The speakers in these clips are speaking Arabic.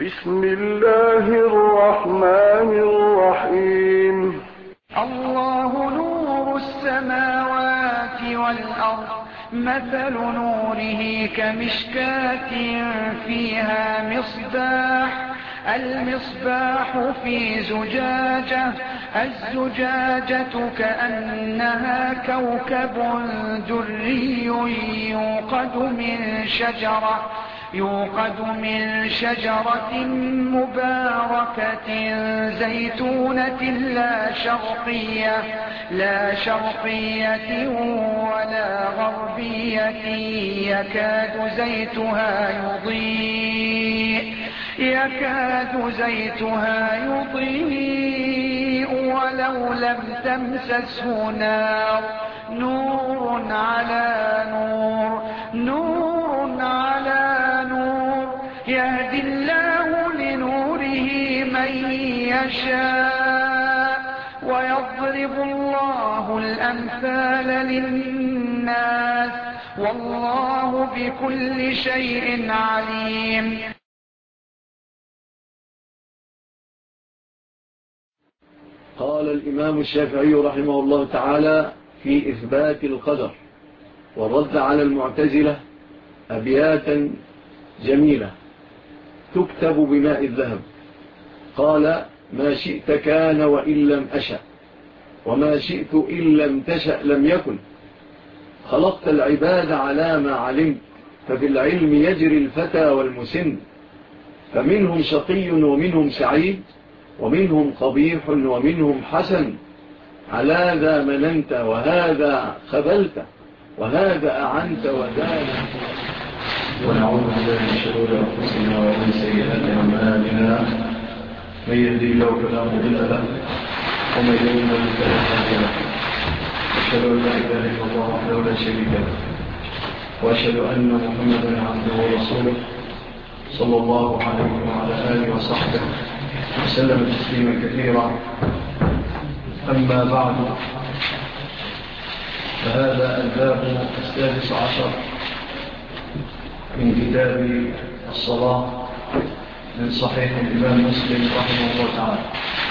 بسم الله الرحمن الرحيم. الله نور السماوات والأرض، مثل نوره كمشكاة فيها مصباح، المصباح في زجاجة، الزجاجة كأنها كوكب دري يوقد من شجرة مباركة زيتونة لا شرقية ولا غربية، يكاد زيتها يضيء ولو لم تمسسه نار، نور على نور، يهدي الله لنوره من يشاء، ويضرب الله الأمثال للناس، والله بكل شيء عليم. قال الإمام الشافعي رحمه الله تعالى في إثبات القدر والرد على المعتزلة أبياتا جميلة تكتب بماء الذهب. قال: ما شئت كان وإن لم أشأ، وما شئت إن لم تشأ لم يكن، خلقت العباد على ما علمت، فبالعلم يجري الفتى والمسن، فمنهم شقي ومنهم سعيد، ومنهم قبيح ومنهم حسن، على ذا مننت وهذا خذلت، وهذا أعنت وذا. ونعوذ بالله من شرور أنفسنا ومن سيئات أعمالنا، من يهدي الله فلا مضل له ومن يضلل فلا هادي له، أشهد أن لا إله إلا الله وحده لا شريك له، وأشهد أن محمدا عبده ورسوله صلى الله عليه وعلى آله وصحبه وسلم تسليما كثيرا. أما بعد، فهذا الباب 16 من كتاب الصلاة من صحيح الإمام مسلم رحمه الله تعالى،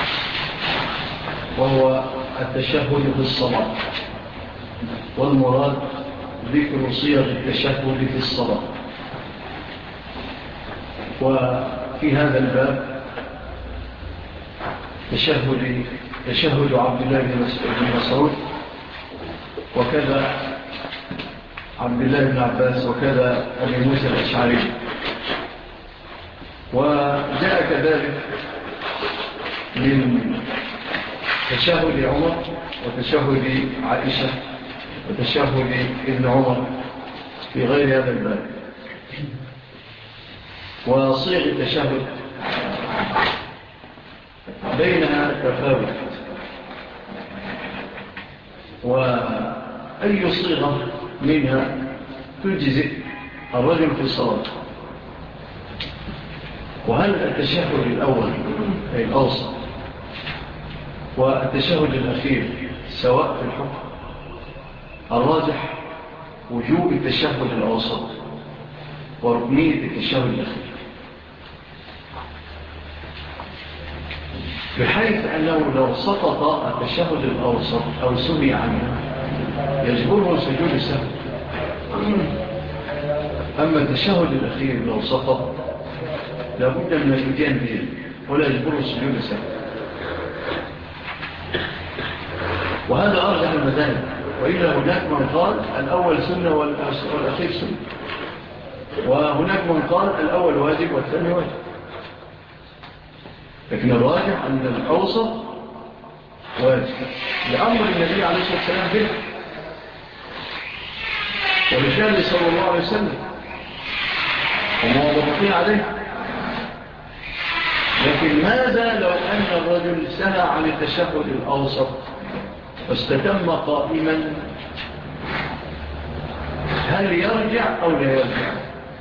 وهو التشهد في الصلاة، والمراد ذكر صيغ التشهد في الصلاة. وفي هذا الباب تشهد عبد الله بن مسعود، وكذا عبد الله بن عباس، وكذا أبي موسى الأشعري. وجاء كذلك من تشهد عمر وتشهد عائشة وتشهد ابن عمر في غير هذا الباب. وصيغ التشهد بينها تفاوت، وأي صيغة منها تجزئ الرجل في الصلاة. وهل التشهد الأول أي الأوسط والتشهد الأخير سواء في الحكم؟ الراجح وجوب التشهد الأوسط وركنية التشهد الأخير، بحيث أنه لو سقط التشهد الأوسط أو سمع عنه يجبره سجود السهو. أما التشهد الأخير لو سقط لابد من الاتيان به ولا يجبره سجود السهو. وهذا أرجح المذاهب، وإلا هناك من قال الأول سنة والأخير سنة، وهناك من قال الأول واجب والثاني واجب. لكن الراجح أن الأوسط واجب لأمر النبي عليه الصلاة والسلام به ورجال صلى الله عليه وسلم ومواظبته عليه. لكن ماذا لو أن الرجل سهى عن التشهد الأوسط واستتم قائما؟ هل يرجع أو لا يرجع؟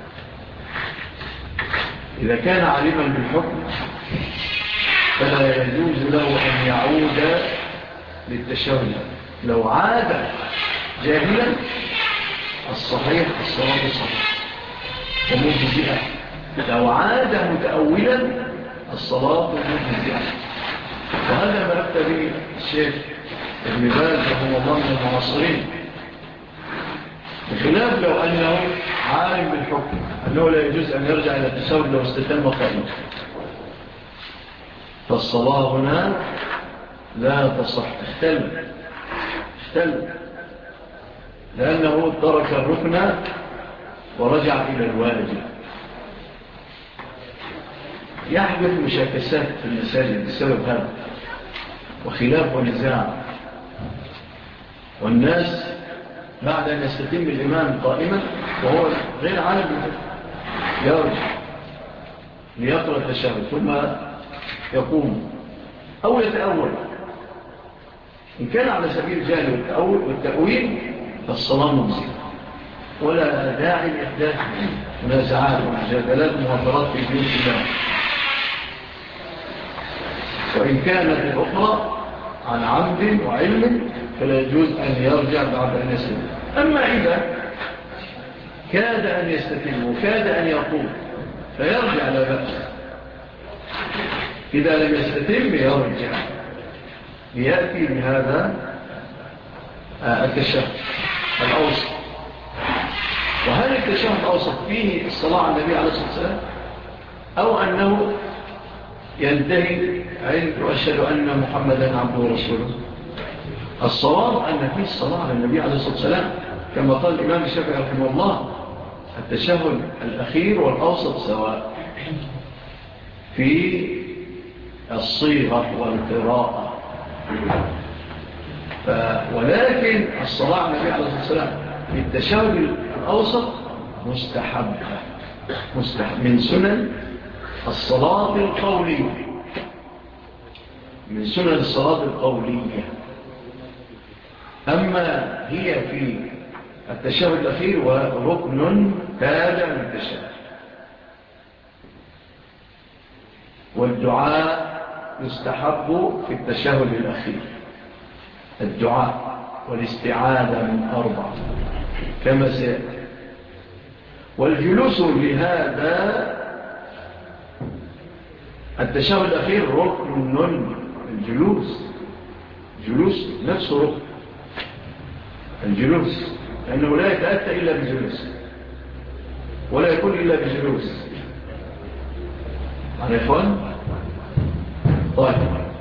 إذا كان عالما بالحكم فلا يجوز له أن يعود للتشهد. لو عاد جاهلا الصحيح الصلاة صحيح ومجزئة لو عاد متأولا الصلاة مجزئة. وهذا ما أفتى به الشيخ ابن باز رحمه الله من المعاصرين، بخلاف لو أنه عالم بالحكم أنه لا يجوز أن يرجع إلى التساوي لو استتم قائما، فالصلاة هنا لا تصح، اختل لأنه ترك الركن ورجع إلى الواجب. يحدث مشاكسات في المساجد بسبب هذا وخلاف ونزاع، والناس بعد أن يستتم الإمام قائما وهو غير عالم يرجع ليقرأ التشهد ثم يقوم أو يتأول. إن كان على سبيل الجهل والتأويل فالصلاة مجزئة، ولا داعي لإحداث منازعات ومجادلات ومهاترات في بيوت الله. وإن كانت الأخرى عن عمد وعلم فلا يجوز أن يرجع بعد أن يستتم. أما إذا كاد أن يستتم وكاد أن يقوم فيرجع لا بأس، إذا لم يستتم يرجع ليأتي بهذا التشهد الأوسط. وهل التشهد الأوسط فيه الصلاة على النبي عليه الصلاة والسلام أو أنه ينتهي عند وأشهد أن محمدا عبده ورسوله؟ الصواب أن فيه الصلاة على النبي عليه الصلاة والسلام كما قال الإمام الشافعي رحمه الله: التشهد الأخير والأوسط سواء في الصيغة والقراءة. ولكن الصلاة على النبي عليه الصلاة والسلام في التشهد الأوسط مستحب من سنن الصلاة القولية، من سنن الصلاة القولية. أما هي في التشهد الأخير وركن تابع من التشهد. والدعاء يستحب في التشهد الأخير، الدعاء والاستعاذة من 4 كما سيأتي. والجلوس لهذا التشهد الأخير ركن. الجلوس نفسه ركن، الجلوس لأنه لا يتأتى إلا بجلوس ولا يكون إلا بجلوس. عرفون؟ طيب،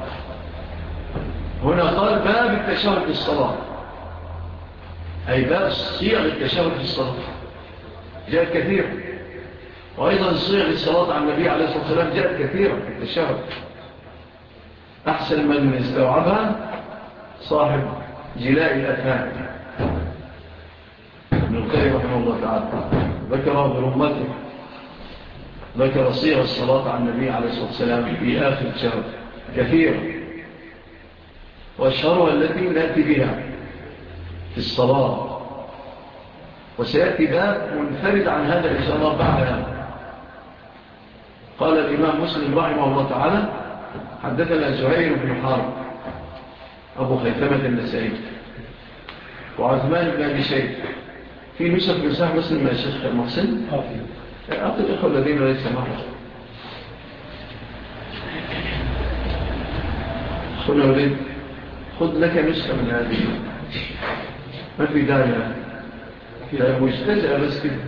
هنا قال باب التشهد في الصلاة، أي باب صيغ التشهد في الصلاة جاءت كثيرا، وأيضا صيغ الصلاة على النبي عليه الصلاة والسلام جاءت كثيرا في التشهد. أحسن من استوعبها صاحب جلاء الأفهام ابن القيم رحمه الله تعالى، ذكره برمته، ذكر صيغ الصلاة على النبي عليه الصلاة والسلام في آخر التشهد كثيرا، وأشهرها التي نأتي بها في الصلاة. وسيأتي باب منفرد عن هذا إن شاء الله بعد هذا. قال الإمام مسلم رحمه الله تعالى: حدثنا زهير بن حرب أبو خيثمة النسائي وعثمان بن أبي شيبة. في نسخ من صحيح مسلم يا شيخ محسن؟ أعطي الإخوة الذين ليس معهم. أخونا وليد، خذ لك نسخة من هذه، ما في داعي لها، مجتزئة بس كده.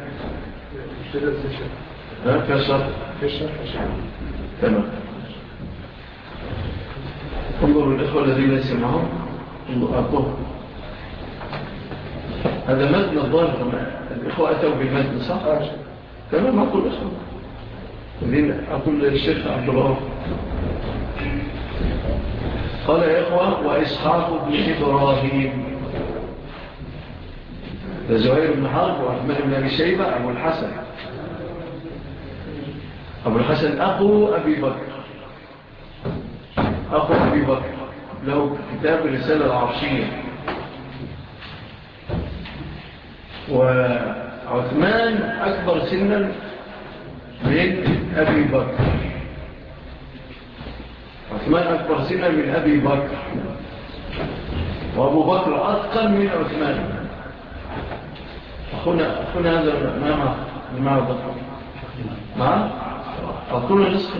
فيها شرط. تمام. انظروا الإخوة الذين ليس معهم، أعطوه. هذا متن الظاهر، الإخوة أتوا بالمتن صح؟ تمام. أقول الإخوة الذين أقول للشيخ عبد الله قال: يا إخوة، وإسحاق بن إبراهيم، زهير بن حرب وعثمان بن أبي شيبة أبو الحسن. أبو الحسن أخو أبي بكر، أخو أبي بكر، له كتاب الرسالة العرشية. وعثمان أكبر سنا من أبي بكر، عثمان أكبر سنا من أبي بكر، وأبو بكر أتقن من عثمان. أخونا هذا ما بكر. نعم أقول رزق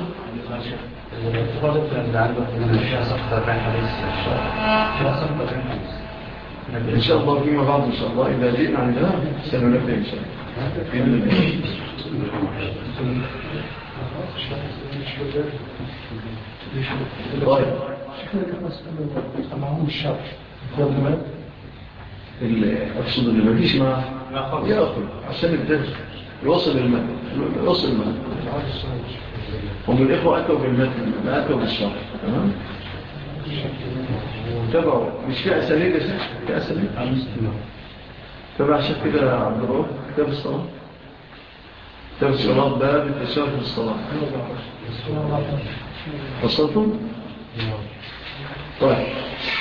إن شاء الله فيما بعد إن شاء الله إذا جئنا عندنا سننبه إن شاء الله طيب أقصد اللي ما فيش معه يأخذ عشان الدرس يوصل المتن هم الإخوة أتوا بالمتن ما أتوا بالشرح تمام تبعوا مش في أساليب يا شيخ في أساليب تبع الشيخ كده عبد الرؤوف كتاب الصلاة كتاب الصلاة باب التشارك في الصلاة وصلتم؟ طيب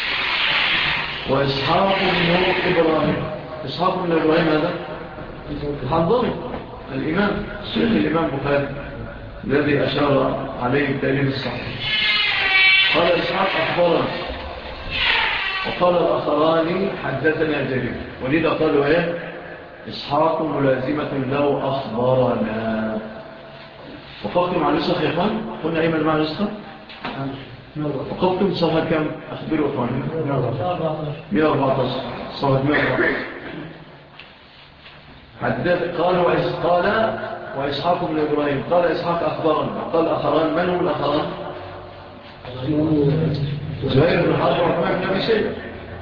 وإسحاق بن إبراهيم إسحاق بن إبراهيم هذا حضر الإمام شيخ الإمام بخاري الذي أشار عليه التأليف الصحيح قال إسحاق أخبرنا وقال الآخران حدثنا جرير ولذا قالوا إيه إسحاق ملازمة له أخبرنا وقفتم على نسخ يا إخوان قلنا أيمن مع نسخة وقفتم صفحة كم أخبروا إخواني 114 صفحة 114 قال وإسحاق بن إبراهيم قال إسحاق أخبرنا وقال الآخران من هم الآخران زهير بن حرب وعثمان بن أبي شيبة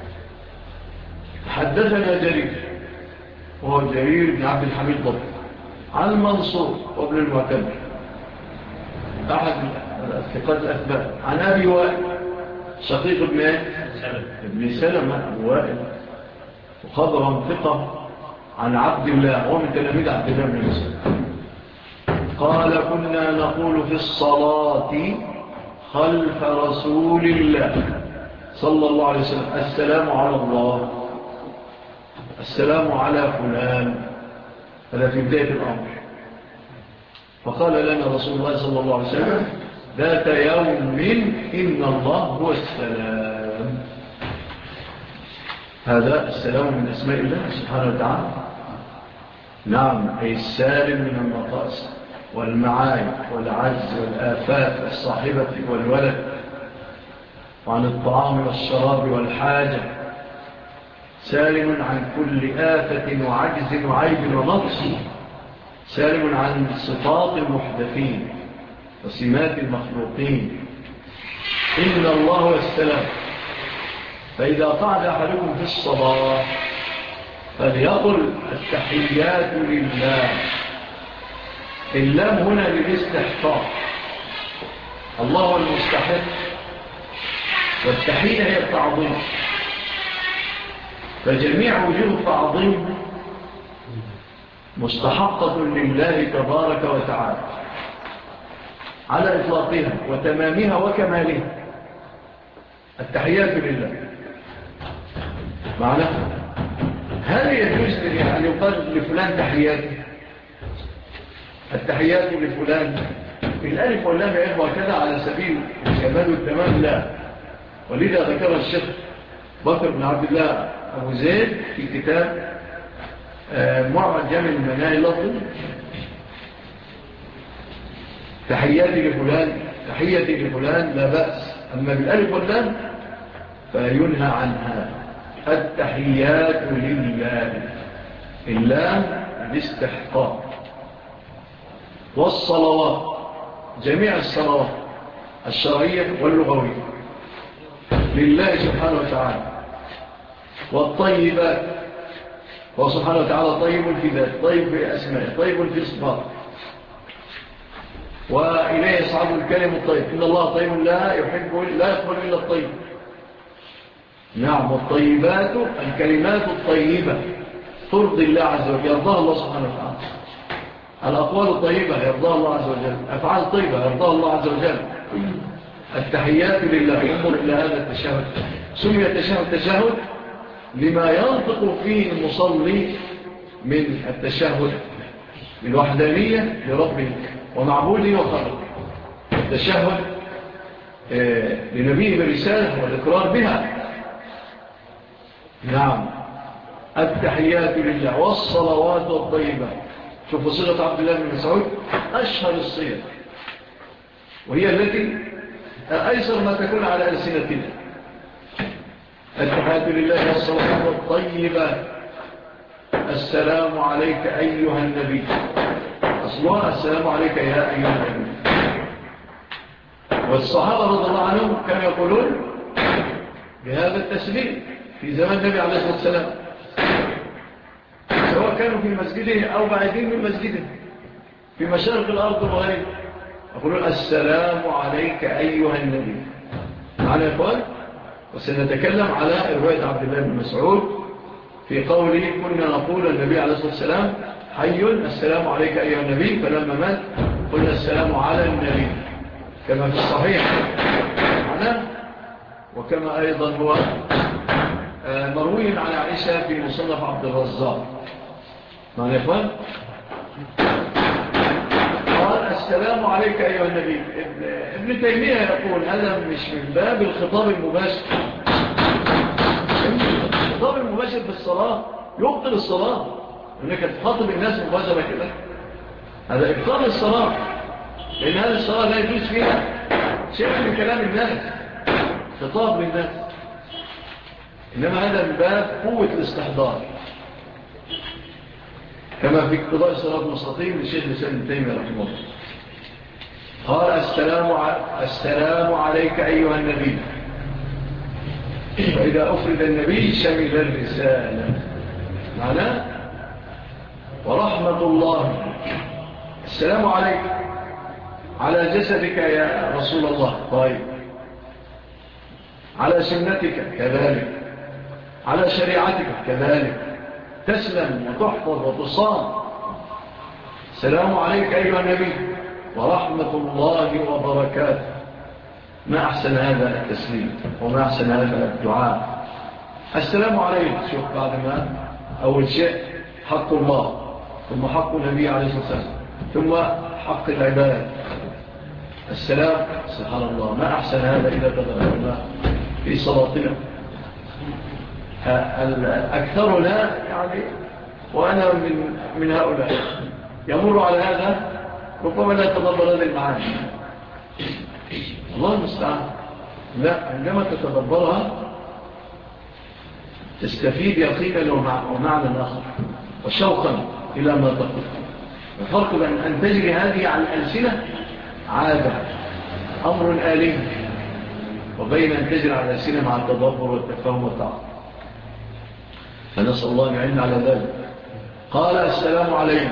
حدثنا جرير وهو جرير بن عبد الحميد ضبط عن منصور وابن المعتمر أحد الثقات الأثبات عن أبي وائل شقيق ابن سلمة وائل وخضرا ثقة عن عبد الله ومن تلاميذ عبد الله بن مسلم قال كنا نقول في الصلاة خلف رسول الله صلى الله عليه وسلم السلام على الله السلام على فلان هذا في بداية الأمر فقال لنا رسول الله صلى الله عليه وسلم ذات يوم إن الله هو السلام هذا السلام من أسماء الله سبحانه وتعالى نعم أي السالم من النقائص والمعايب والعجز والآفات والصاحبة والولد وعن الطعام والشراب والحاجة سالم عن كل آفة وعجز وعيب ونقص سالم عن صفات المحدثين وسمات المخلوقين إن الله هو السلام فإذا قعد أحدكم في الصلاة فليقل التحيات لله اللام هنا للاستحقاق الله هو المستحق والتحية هي التعظيم فجميع وجوه التعظيم مستحقة لله تبارك وتعالى على إطلاقها وتمامها وكمالها التحيات لله معنى هل يجوز أن يقال لفلان تحيات التحيات لفلان بالألف واللام يا إخوة كذا على سبيل الكمال والتمام لا ولذا ذكر الشيخ بكر بن عبد الله أبو زيد في كتاب معجم المناهي اللفظي تحياتي لفلان لا بأس أما بالألف واللام فينهى عنها التحيات لله اللام الاستحقاق والصلوات جميع الصلوات الشرعية واللغوية لله سبحانه وتعالى والطيبات هو سبحانه وتعالى طيب في ذات طيب في أسماء طيب في صفات وإليه يصعد الكلم الطيب إن الله طيب لا يقبل إلا الطيب نعم والطيبات الكلمات الطيبة ترضي الله عز وجل يرضاها الله سبحانه وتعالى الأقوال الطيبة يرضاها الله عز وجل أفعال طيبة يرضاها الله عز وجل التحيات لله ينظر إلى هذا التشهد سمي التشهد لما ينطق فيه المصلي من التشهد بالوحدانية لربه ومعبوده وخلقه التشهد لنبيه بالرسالة والإقرار بها نعم التحيات لله والصلوات الطيبة شوفوا صيغة عبد الله بن مسعود أشهر الصيغ، وهي التي أيسر ما تكون على ألسنتنا. التحيات لله والصلاة والطيبات، السلام عليك أيها النبي، أصلها السلام عليك يا أيها النبي. والصحابة رضي الله عنهم كانوا يقولون بهذا التسليم في زمان النبي عليه الصلاة والسلام، سواء كانوا في مسجده أو بعيدين من مسجده في مشارق الأرض وغيره، يقولون السلام عليك أيها النبي. معنا يا إخوان؟ وسنتكلم على رواية عبد الله بن مسعود في قوله كنا نقول النبي عليه الصلاة والسلام حي السلام عليك أيها النبي، فلما مات قلنا السلام على النبي كما في الصحيح معنا، وكما أيضا هو مروي عن عائشة في مصنف عبد الرزاق. معنا يا إخوان؟ قال السلام عليك أيها النبي. ابن تيمية يقول هذا مش من باب الخطاب المباشر. الخطاب المباشر في الصلاة يبطل الصلاة، انك تخاطب الناس مباشرة كده، هذا ابطال الصلاة، لأن هذه الصلاة لا يجوز فيها شيء من كلام الناس، خطاب للناس، إنما هذا من باب قوة الاستحضار، كما في اقتضاء الصراط المستقيم للشيخ الإسلام ابن تيمية رحمه الله. قال السلام عليك أيها النبي، فإذا أفرد النبي شمل الرسالة معناه ورحمة الله. السلام عليك على جسدك يا رسول الله، طيب، على سنتك كذلك، على شريعتك كذلك، تسلم وتحفظ وتصام. السلام عليك أيها النبي ورحمة الله وبركاته. ما أحسن هذا التسليم وما أحسن هذا الدعاء. السلام عليك، شوف بعد ما أول شيء حق الله، ثم حق النبي عليه الصلاة والسلام، ثم حق العباد. السلام، سبحان الله، ما أحسن هذا إذا تدخلنا في صلاتنا. أكثرنا يعني، وأنا من هؤلاء يمر على هذا ربما لا تدبر هذه المعاني، الله المستعان. لا، عندما تتدبرها تستفيد يقينا ومعنى آخر وشوقا إلى ما تقول. الفرق بين أن تجري هذه على الألسنة عادة أمر آلي، وبين أن تجري على الألسنة مع التدبر والتفاهم والتعاطي. فنسأل الله يعين على ذلك. قال السلام عليكم،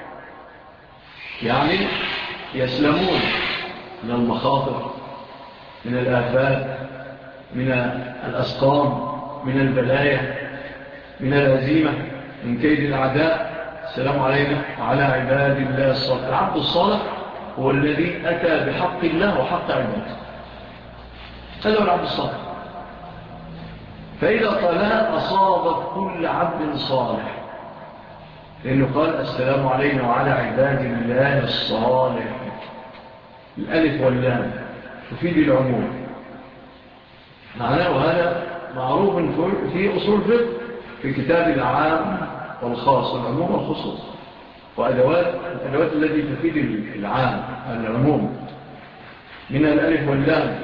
يعني يسلمون من المخاطر، من الآفات، من الأسقام، من البلايا، من الهزيمة، من كيد الأعداء. السلام علينا وعلى عباد الله الصالح. العبد الصالح هو الذي أتى بحق الله وحق عباده، هذا هو العبد الصالح. فإذا قالها أصابت كل عبد صالح، لأنه قال السلام علينا وعلى عباد الله الصالح. الألف واللام تفيد العموم معناه، وهذا معروف في أصول الفقه في كتاب العام والخاص، العموم والخصوص، الأدوات التي تفيد العام العموم من الألف واللام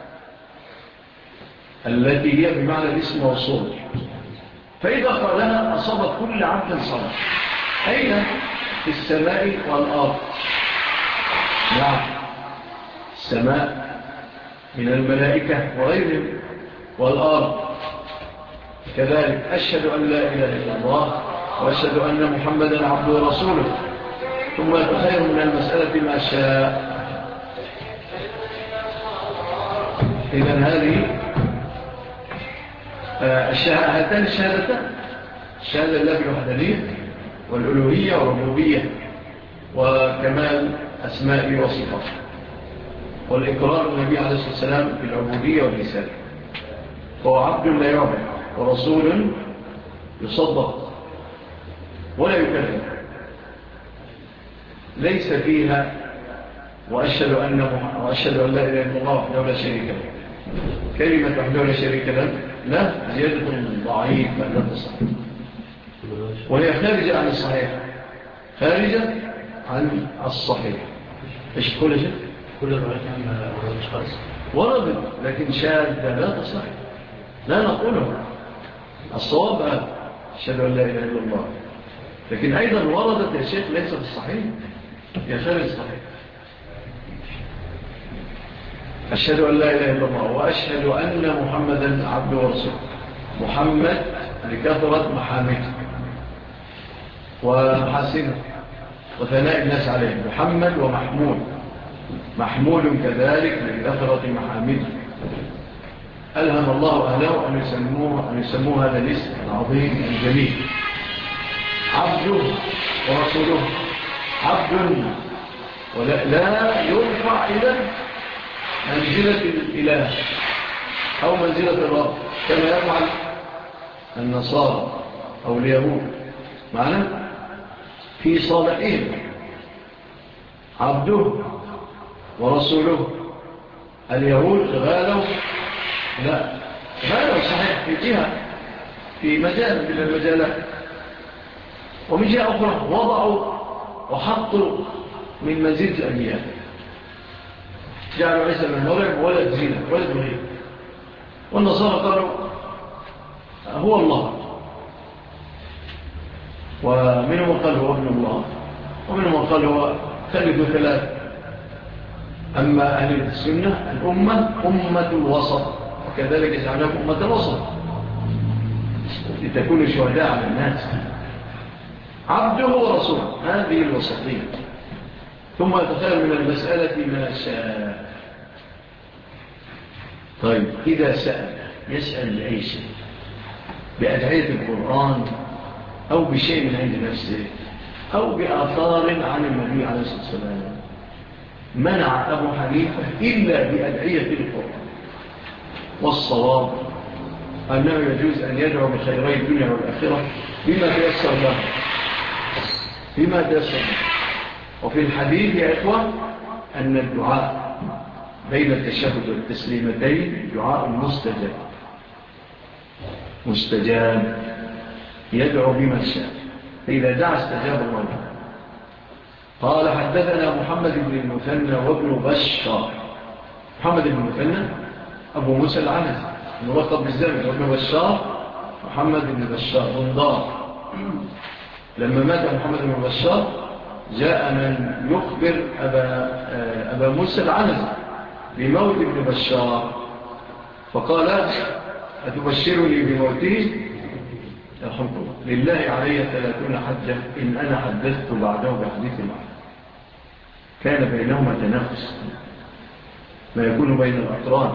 التي هي بمعنى الاسم والصول. فإذا قالها أصابت كل عبد صالح، أين؟ في السماء والأرض. نعم، السماء من الملائكة وغيرهم، والأرض كذلك. أشهد أن لا إله إلا الله وأشهد أن محمدا عبده ورسوله، ثم يتخير من المسألة ما شاء. إذن هذه هاتان الشهادتان، الشهادة لله بالوحدانية والألوهية والربوبية وكمال أسماء وصفات، والإقرار النبي عليه الصلاة والسلام بالعبودية والرسالة. هو عبد لا يعبد ورسول يصدق ولا يكذب، ليس فيها وأشهد أن لا إله إلا الله وحده لا شريك له. كلمة وحده لا شريك له لا، زيادة ضعيفة لا تصح، وهي خارجة عن الصحيح، خارجة عن الصحيح. ايش كل شيء؟ كل الروايات عن الأشخاص وردت لكن شاذة لا تصح، لا نقولها. الصواب أشهد أن لا إله إلا الله، لكن أيضا وردت يا شيخ ليس في الصحيح، يا خارج الصحيح. أشهد أن لا إله إلا الله وأشهد أن محمدا عبده ورسوله. محمد لكثرة محامده ومحاسنه وثناء الناس عليه، محمد ومحمود، محمود كذلك لكثرة محامده. ألهم الله أهله أن يسموه هذا الاسم العظيم الجميل، عبده ورسوله. عبد ولا يرفع إلى منزلة الإله أو منزلة الرب كما يفعل النصارى أو اليهود معنا في صالحين. عبده ورسوله. اليهود غالوا، لا غالوا صحيح في جهة، في مجال من المجالات، ومن جهة أخرى وضعوا وحطوا من منزلة الأنبياء، جعلوا عيسى بن مريم ولد زينة ولد مريم. والنصارى قالوا هو الله، ومنهم قال هو ابن الله، ومنهم قال هو ثالث ثلاث. أما أهل السنة الأمة أمة الوسط، وكذلك جعلهم أمة الوسط لتكونوا شهداء على الناس. عبده ورسوله، هذه الوسطية. ثم يتخير من المسألة ما شاء. طيب إذا سأل يسأل بأي شيء، بأدعية القرآن أو بشيء من عند نفسه أو بآثار عن النبي عليه الصلاة والسلام، منع أبو حنيفة إلا بأدعية القرآن. والصواب أنه يجوز أن يدعو بخيري الدنيا والآخرة بما تيسر له، بما تيسر له. وفي الحديث يا إخوة أن الدعاء بين التشهد والتسليمتين دعاء مستجاب، مستجاب، يدعو بما شاء، فإذا دعا استجاب الله. قال حدثنا محمد بن المثنى وابن بشار. محمد بن المثنى أبو موسى العنزي الملقب بالزمن، وابن بشار محمد بن بشار بندار. لما مات محمد بن بشار جاء من يخبر أبا موسى العنزي بموت ابن بشار، فقال أتبشرني بموته؟ يرحمك الله، لله علي 30 حجة إن أنا حدثت بعده بحديث واحد. كان بينهما تنافس ما يكون بين الأقران.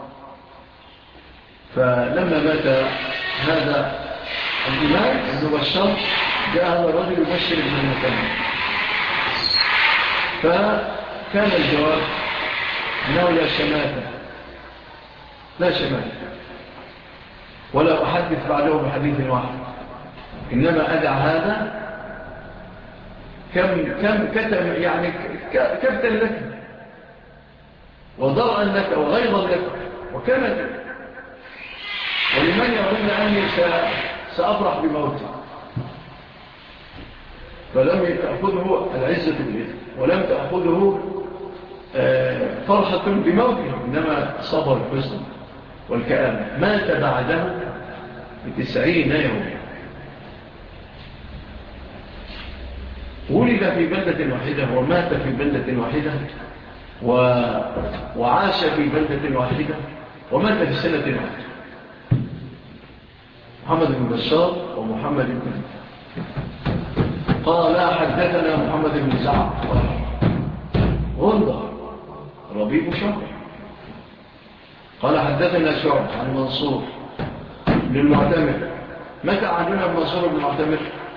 فلما مات هذا الإمام ابن بشار جاء هذا الرجل يبشر ابن المثنى، فكان الجواب أنه لا شماتة، لا شماتة، ولا أحدث بعده بحديث واحد، إنما أدع هذا كم كتب يعني كبتا لك وضرعا لك وغيظا لك وكمتا، ولمن يظن أني سأفرح بموتي. فلم تأخذه العزة بالإثم، ولم تأخذه فرحة بموته، إنما صبر الحزن والكآبة. مات بعده ب90 يوم. ولد في بلدة واحدة ومات في بلدة واحدة وعاش في بلدة واحدة ومات في سنة واحدة. محمد بن بشار ومحمد بن قال حدثنا محمد بن سعد غندر ربيب شهر قال حدثنا شعب عن منصور بن المعتمر. متى عندنا منصور بن المعتمر؟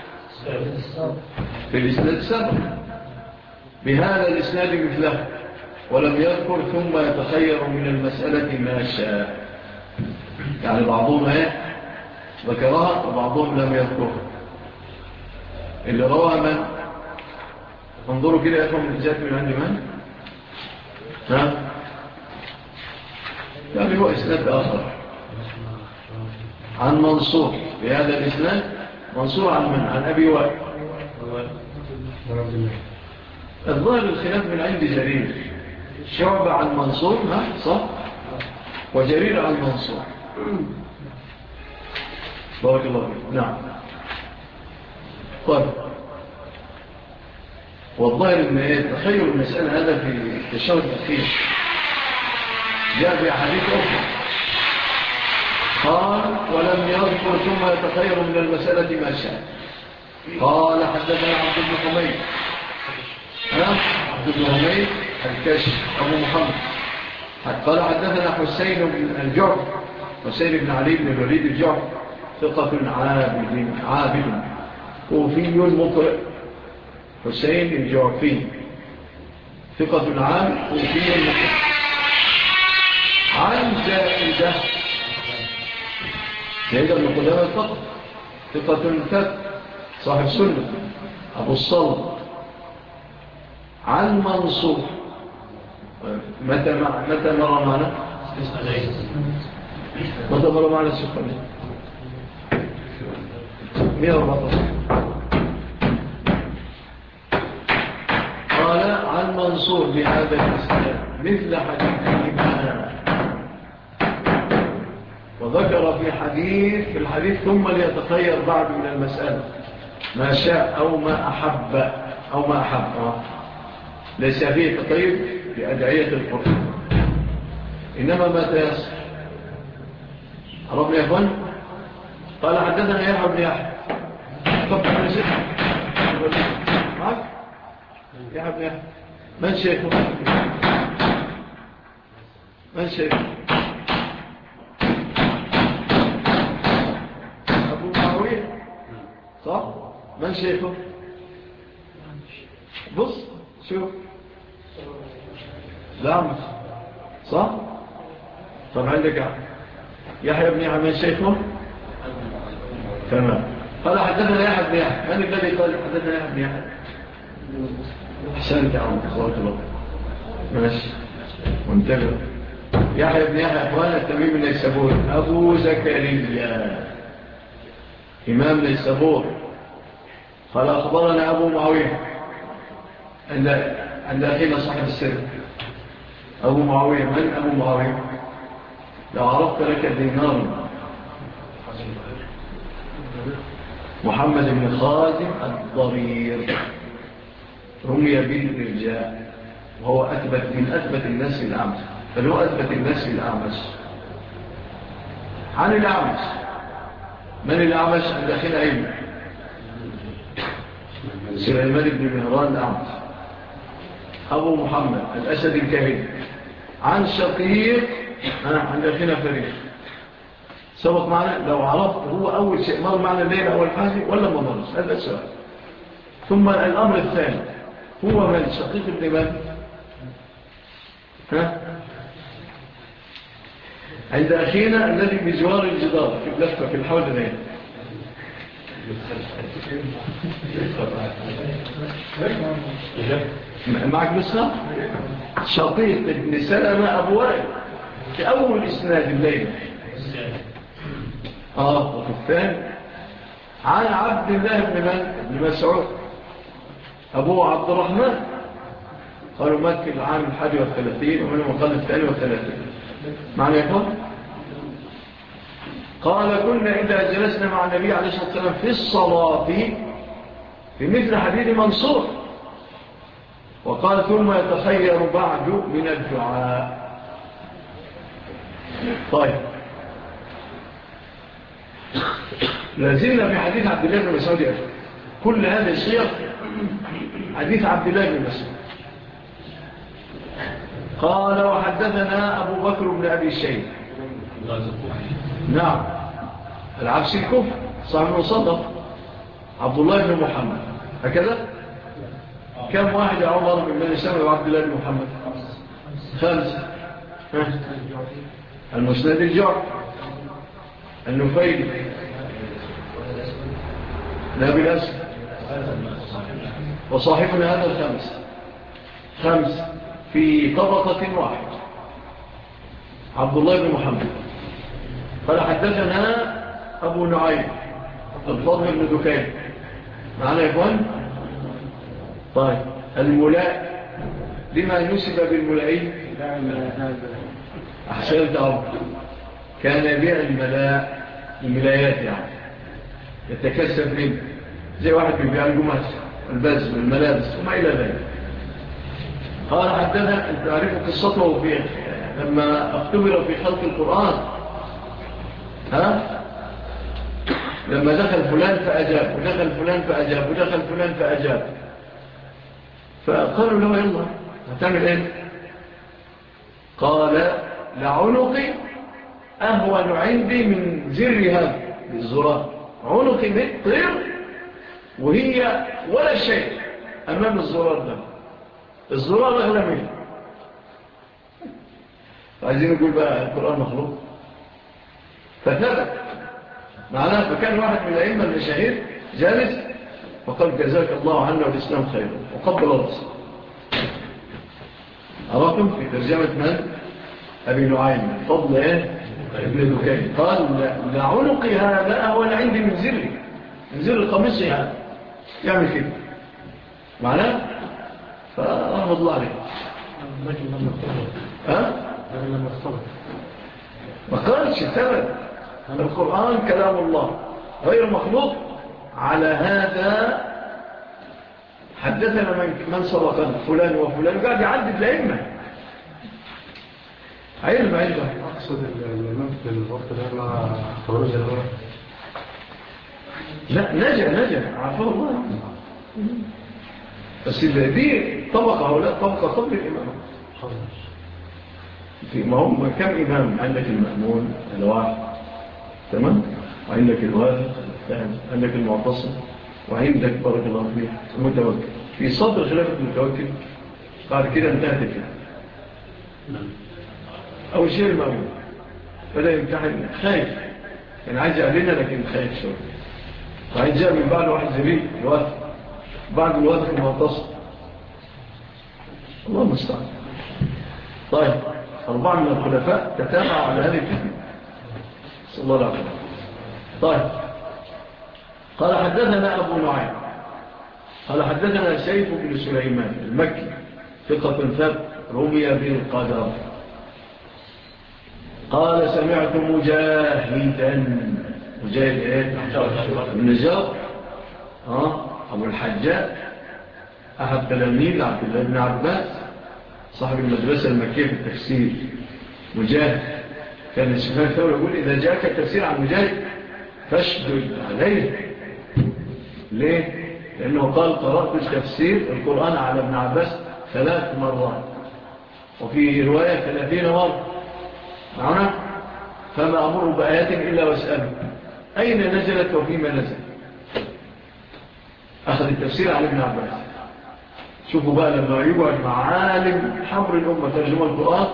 في الإسناد السابق بهذا الإسناد مثله، ولم يذكر ثم يتخير من المسألة ما شاء. يعني بعضهم ذكرها وبعضهم لم يذكرها. اللي رواها من؟ انظروا كده يفهم الجات من عند من؟ ها؟ يعني هو إسناد آخر عن منصور بهذا الإسناد. منصور عن من؟ عن أبي وائل الظاهر الخلاف من عند جرير، شعبة عن منصور، صح؟ وجرير عن منصور. بارك الله فيك. نعم. طيب، والظاهر ان تخيل المسألة هذا في الشهر الأخير جاء في حديث أخرى قال ولم يذكر ثم يتخير من المسألة ما شاء. قال حدثنا عبد بن حميد، عبد بن حميد الكشف أبو محمد. قال حدثنا حسين بن الجعف، حسين بن علي بن الوليد الجعف، ثقة عابد كوفي مقرئ. حسين الجعفي ثقة عام كوفي مقرئ. عن زائدة بن قدامة الفقر، ثقة كتب صاحب سنة أبو الصلب. عن منصور، متى مر معنا؟ متى مر معنا السفر؟ 114. قال عن منصور بهذا الإسلام مثل حديث ابن، وذكر في الحديث ثم ليتخير بعد من المسألة ما شاء أو ما أحب ليس فيه تطيب بأدعية القرآن، إنما ما تيسر. عرفنا يا أخوان؟ قال حدثنا يحيى بن يحيى، طبعا من شيخ معك يحيى بن يحيى. من شيخه؟ من شيخه؟ أبو معاوية، صح؟ من شيخه؟ بص شوف، لعمس، صح؟ طب عندك يحيى بن يحيى من شيخه؟ تمام. قال حدثنا يحيى بن يحيى. من الذي قال حدثنا يحيى بن يحيى؟ أحسنت يا عم، صوت الله، ماشي منتبه. يحيى بن يحيى أخوان التميمي النيسابوري أبو زكريا إمام نيسابور. قال أخبرنا أبو معاوية عند أخينا صاحب السر. أبو معاوية، من أبو معاوية؟ لو عرفت لك دينار. محمد بن خازم الضرير، رمي بالإرجاء، وهو من أثبت الناس في الأعمش، بل هو أثبت الناس في الأعمش. عن الأعمش، من الأعمش عند أخينا أيمن؟ سليمان بن مهران الأعمش أبو محمد الأسد الكهيل. عن شقيق عند أخينا فريق. سبق معنا، لو عرفت هو أول شيء مر معنا الليلة أول حاجة ولا ما مرش؟ هذا السؤال. ثم الأمر الثاني، هو من شقيق ابن من؟ عند أخينا الذي بجوار الجدار في اللفة في الحول هنا. معك نسخة؟ شقيق ابن سلمة أبو وائل في أول إسناد الليلة. وفي الثاني عن عبد الله بن مسعود أبو عبد الرحمن. قالوا مات في العام 31 ومنهم قال 32. معنى يقول قال كنا إذا جلسنا مع النبي عليه الصلاة والسلام في الصلاة في مثل حديث منصور، وقال ثم يتخير بعد من الدعاء. طيب، لازلنا في حديث عبد الله بن مسعود. كل هذا الشيء حديث عبد الله بن مسعود. قال وحدثنا أبو بكر بن أبي الشيخ، نعم العبسي الكوفي صاحب المصدق، عبد الله بن محمد. هكذا كم واحد يا عمر من بني سلمة وعبد الله بن محمد؟ 5. المسند الجعفي، النفيلي، نبي الأسد، وصاحبنا هذا 5 في طبقة واحد، عبد الله بن محمد. قال حدثنا أبو نعيم الفضل بن دكين. معنا يا إخوان؟ طيب الملاء لما نسب بالملائين؟ أحسنت عمر. كان يبيع الملايات يعني يتكسب منه زي واحد بيبيع القماش والبز والملابس وما إلى ذلك. قال حدثنا أن تعرفوا قصته لما اختبر في خلق القرآن لما دخل فلان فأجاب ودخل فلان فأجاب ودخل فلان فأجاب فقالوا له يلا هتعمل ايه؟ قال لعنقي أهون عندي من زر هذا الزرار. عنقي متر وهي ولا شيء أمام الزرار ده. الزرار أغلى منه. فعايزين نقول بقى القرآن مخلوق فثبت معناه. فكان واحد من الأئمة المشاهير جالس فقال جزاك الله عنا والإسلام خيرا وقبل الرسول. أراكم في ترجمة من؟ أبي نعيم فضل ابن دكين قال لعنقي هذا أهون عندي من زر قميصي هذا يعمل كده معناه. فرحمة الله عليه. لكن لما اختلط ما قالش ثبت القرآن كلام الله غير مخلوق. على هذا حدثنا من سبقنا فلان وفلان قاعد يعدد الأئمة علم. أقصد الإمام في الوقت ده ما اختبروش الأمر. لا نجا عفو الله. بس دي طبقة هؤلاء طبقة قبل الإمام. ما هم كم إمام؟ عندك المأمون الواحد تمام، وعندك الواثق الثاني، عندك المعتصم، وعندك بارك الله فيه المتوكل. في صدر خلافة المتوكل بعد كده انتهت الفتنة. أول شيء المأمون بدأ يمتحن خايف كان عايز يعلنها لكن خايف شوية. وعايز جاء من بعد واحد زبيل الواثق، بعد الواثق المعتصم. الله المستعان. طيب 4 من الخلفاء تتابعوا على هذه الفتنة صلى الله عليه وسلم. طيب قال حدثنا أبو نعيم قال حدثنا سيف بن سليمان المكي ثقة ثبت رمي بالقدر. قال سمعت مجاهد بن جابر أبو الحجاج أحد تلاميذ عبد الله بن عباس صاحب المدرسة المكية في التفسير. مجاهد كان السفيان الثوري يقول إذا جاءك التفسير عن مجاهد فاشدد عليه. ليه؟ لأنه قال قرأت تفسير القرآن على ابن عباس 3 مرات وفي رواية 30 مرة معنا. فما أمر بآيات إلا واسأله أين نزلت وفيما نزل. أخذ التفسير على ابن عباس. شوفوا بقى لما يقعد مع عالم حبر الأمة ترجمة القرآن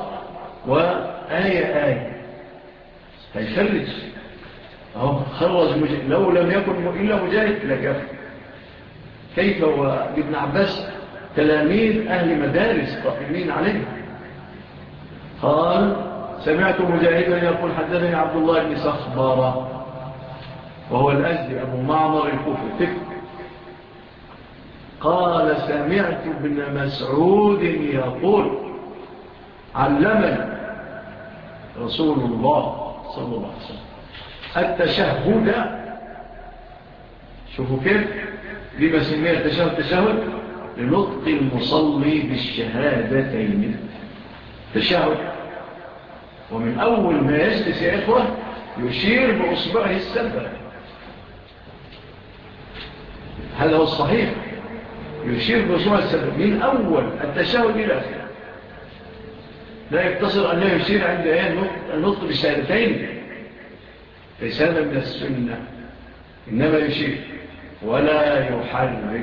وآية هيخرج خرج لو لم يكن إلا مجاهد لكفر. كيف وابن عباس تلاميذ أهل مدارس قائمين عليه. قال سمعت مجاهدا يقول حدثني عبد الله بن صخبارة وهو الأزدي أبو معمر الكوفي. قال سمعت ابن مسعود يقول علمني رسول الله صلى الله عليه وسلم التشهد. شوفوا كيف لما سميه التشهد لنطق المصلي بالشهادتين. تشهد ومن أول ما يجلس يا إخوة يشير بأصبعه السبب. هذا هو الصحيح، يشير بأصبعه السبب من أول التشهد إلى آخر. لا يقتصر أن لا يشير عند النطق بالشهادتين، ليس هذا من السنة، إنما يشير ولا يحرك.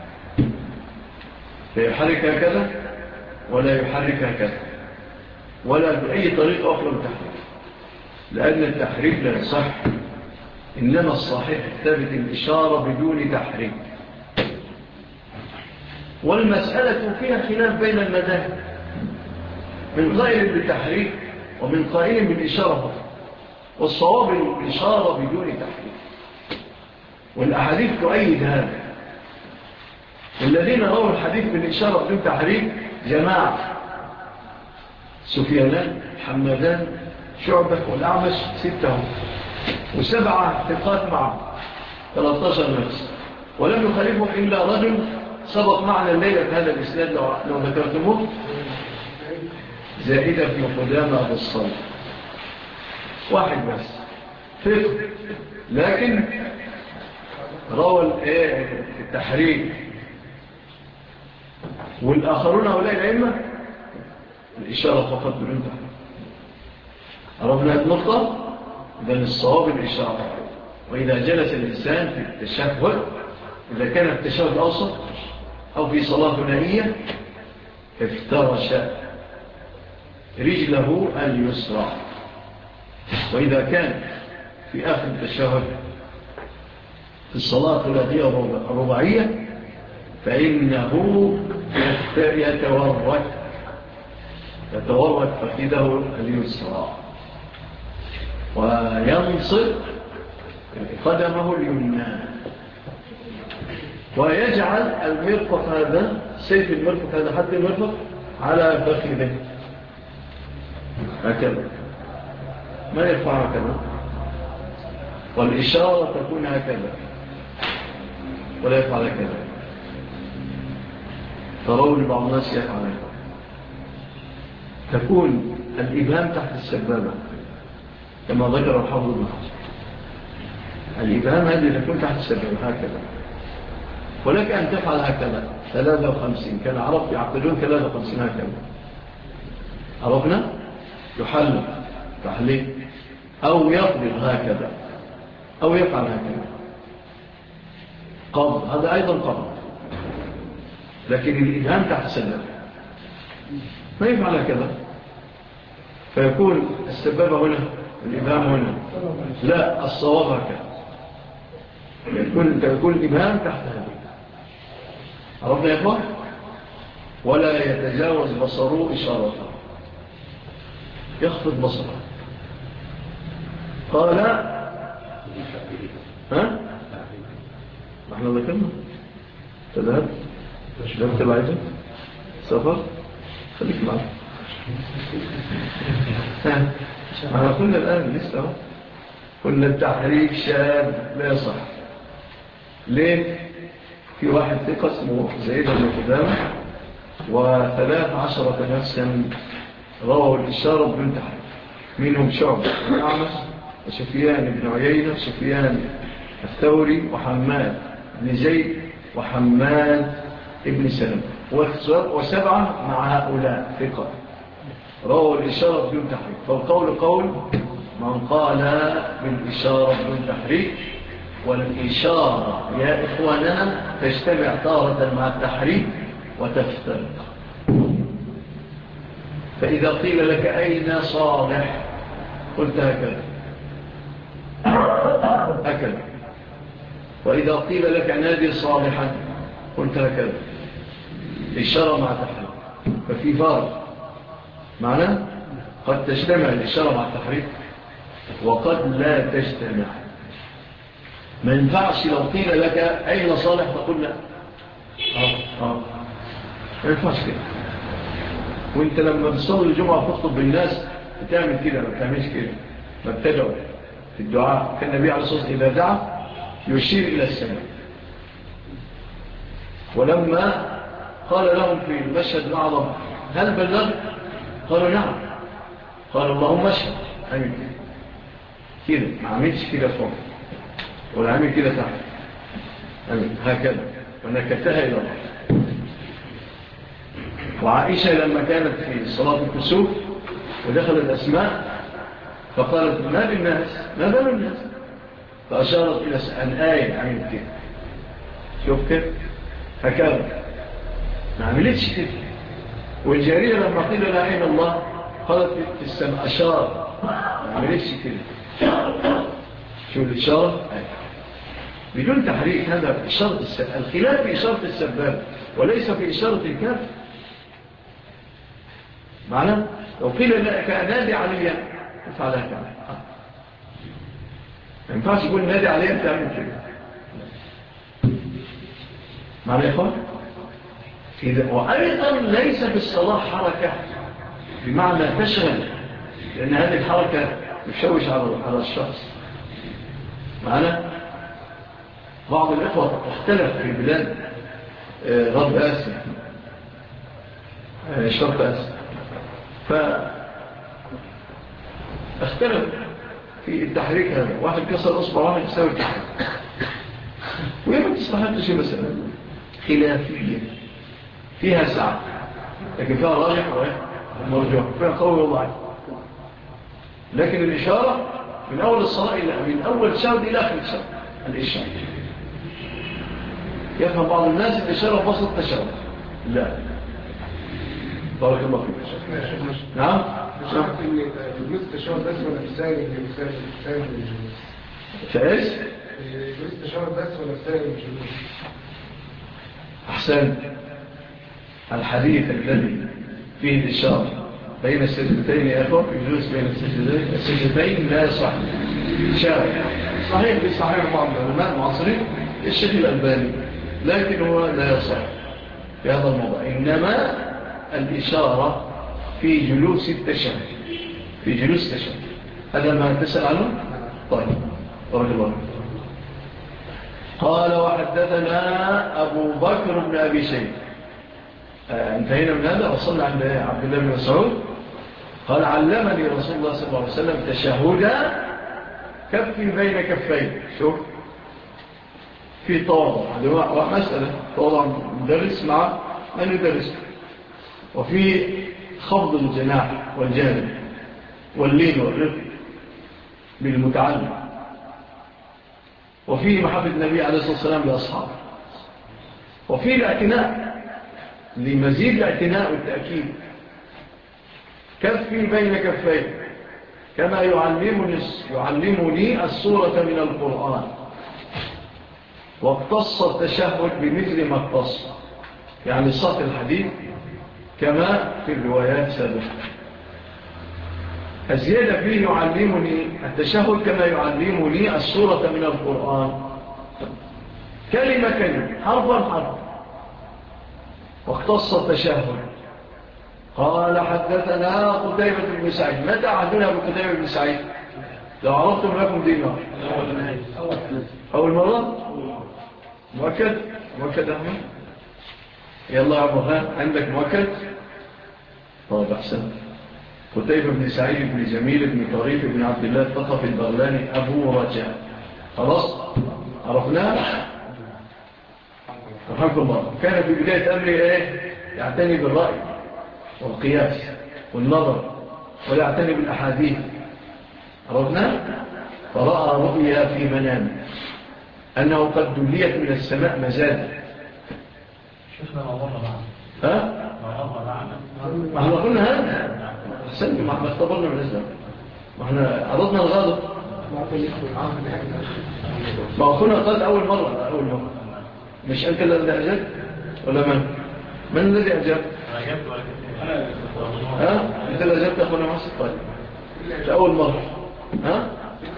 لا يحرك هكذا ولا يحرك هكذا ولا بأي طريقة أخرى التحريك، لأن التحريك لا يصح. إنما الصحيح ثابت الإشارة بدون تحريك. والمسألة فيها خلاف بين المذاهب، من قائل بالتحريك ومن قائل بالإشارة، والصواب الإشارة بدون تحريك. والأحاديث تؤيد هذا. الذين رووا الحديث بالإشارة بدون تحريك جماعة: سفيانان، حمادان، شعبة، والأعمش 6 و7 ثقات معه 13 نفس، ولم يخالفهم إلا رجل سبق معنا الليلة في هذا الإسناد لو ذكرتموه، زائدة بن قدامة أبو الصلب، واحد بس فقه، لكن روى التحريك. والآخرون هؤلاء الأئمة الإشارة فقط بدون تحريك. عرفنا النقطة؟ إذن الصواب الإشارة. وإذا جلس الإنسان في التشهد، إذا كان التشهد الأوسط أو في صلاة ثنائية، افترش رجله اليسرى. وإذا كان في آخر التشهد في الصلاة الثلاثية الرباعية، فإنه يتورك فخذه اليسرى وينصب قدمه اليمنى، ويجعل المرفق هذا، سيف المرفق هذا، حتى المرفق على فخذه هكذا، ما يرفع هكذا، والإشارة تكون هكذا ولا يفعل هكذا. ترون بعض الناس يفعل هكذا. تكون الإبهام تحت السبابة كما ذكر الحافظ ابن حجر. الإبهام هذه تكون تحت السبابة هكذا، ولك أن تفعل هكذا 53. كان العرب يعقدون 53 هكذا. عرفنا؟ يحل تحليل أو يقبض هكذا أو يفعل هكذا قبض، هذا أيضا قبض، لكن الإبهام تحت السبابة ما يفعل هكذا، فيكون السبابة هنا الإبهام هنا، لا، الصواب هكذا، يكون الإبهام تحت هذه. عرفنا يا إخوة؟ ولا يتجاوز بصره إشارته، يخفض بصره. قال ها؟ نحن ذكرنا تذهب تبعيده سفر، خليك معنا. احنا قلنا الآن لسه قلنا التحريك شاب لا يصح. ليه؟ في واحد ثقة اسمه زيد بن قدامة و13 نفسا رووا الإشارة بدون تحريك، منهم شعبة والأعمش وسفيان بن عيينة وسفيان الثوري وحماد بن زيد وحماد ابن سلم، و7 مع هؤلاء ثقة رووا الإشارة بدون تحريك. فالقول قول من قال بالإشارة بدون تحريك. والإشارة يا إخواننا تجتمع تارة مع التحريك وتفترق. فإذا قيل لك أين صالح قلت هكذا هكذا، وإذا قيل لك نادي صالحا قلت هكذا، إشارة مع تحريك. ففي فارق معنى قد تجتمع الإشارة مع التحريك وقد لا تجتمع. ما ينفعش لو قيل لك أين صالح تقول لا، ما ينفعش كده. وانت لما بتصلي الجمعة تخطب بالناس بتعمل كده، ما بتعملش كده، ما بتدعو في الدعاء. كان النبي عليه الصلاة والسلام إذا دعا يشير إلى السماء. ولما قال لهم في المشهد الأعظم هل بلغ؟ قالوا نعم. قال اللهم اشهد. عمل كده، ما عملش كده فوق ولا عمل كده تحت، عمل هكذا ونكتها إلى الله. وعائشة لما كانت في صلاة الكسوف ودخل الأسماء فقالت ما بالناس، ما بال الناس، فأشارت إلى الآية عملت كده. شوف كده هكذا، ما عملتش كده. والجارية لما قيل لها أين الله قالت في السماء، أشار، ما عملتش كده. شو الإشارة؟ بدون تحريك. هذا إشارة الخلاف في إشارة السباب وليس في إشارة الكافر. معنى لو قيل لك نادي عليا افعلها كمان، ما ينفعش يقول نادي عليا انت عمل كده. معنى يا إخوان وأيضا ليس بالصلاة حركة بمعنى تشغل، لأن هذه الحركة تشوش على الشخص. معنا بعض الإخوة اختلف في بلاد غرب آسيا، شرق آسيا، فاختلف في التحريك هذا. واحد كسر أصبع، واحد يساوي التحريك، وهي ما تستحقش مثلا خلافية فيها ساعة، لكن فيها راجح ومرجوح، فيها قوي وضعي. لكن الإشارة من أول الصلاة من أول شهد إلى آخر شهد الإشارة. يفهم بعض الناس الإشارة بسط تشهد، لا. بارك الله فيك. نعم. جلوس التشهد بس ولا السائل اللي بيسائل الجلوس؟ فايش؟ جلوس التشهد بس ولا السائل الجلوس؟ أحسن. الحديث الذي فيه الإشارة بين السجدتين يا أخوة، الجلوس بين السجدتين لا يصح شارع. صحيح بصحيح بعض العلماء المعاصرين الشيخ الألباني، لكن هو لا يصح في هذا الموضوع. إنما الإشارة في جلوس التشهد، في جلوس التشهد. هذا ما تسأل عنه؟ طيب بارك الله. قال وحدثنا أبو بكر بن أبي شيبة. انتهينا من هذا وصلنا عند عبد الله بن مسعود. قال علمني رسول الله صلى الله عليه وسلم تشهدا كفي بين كفين. شوف في تواضع، هذه مسألة تواضع مدرس مع من يدرس، وفي خفض الجناح والجانب واللين والرفق بالمتعلم، وفي محبة النبي عليه الصلاة والسلام لأصحابه، وفي الاعتناء لمزيد الاعتناء والتأكيد. كفي بين كفين كما يعلمني السورة من القرآن، واقتص التشهد بمثل ما اقتص، يعني صف الحديث كما في الروايات سابقا. الزيادة فيه يعلمني التشهد كما يعلمني السورة من القرآن، كلمة كلمة، حرفا حرفا. واقتص التشهد. قال حدثنا قتيبة بن سعيد. متى عهدنا بقتيبة بن سعيد؟ لو عرفتم لكم دينار. أول مرة؟ مؤكد؟ مؤكد أحمد؟ يلا يا عمران عندك مؤكد؟ طيب أحسن. قتيبة بن سعيد بن جميل بن طريف بن عبد الله الثقفي البغلاني أبو رجاء. خلاص؟ عرفناه؟ رحمه الله. كان في بداية أمره يعتني بالرأي والقياس والنظر، ولا يعتني بالأحاديث. عرفناه؟ فرأى رؤيا في منامه أنه قد دليت من السماء مزاد. شيخنا الله معنا. ها؟ ما احنا قلنا هذا أحسن، ما احنا اختبرنا من الزمن، ما احنا عرضنا الغالب. ما أخونا قال أول مرة مش أنت الذي أجاب ولا من الذي أجاب؟ ها؟ أنت اللي أجابت أخونا محسن. طيب أول مرة. ها؟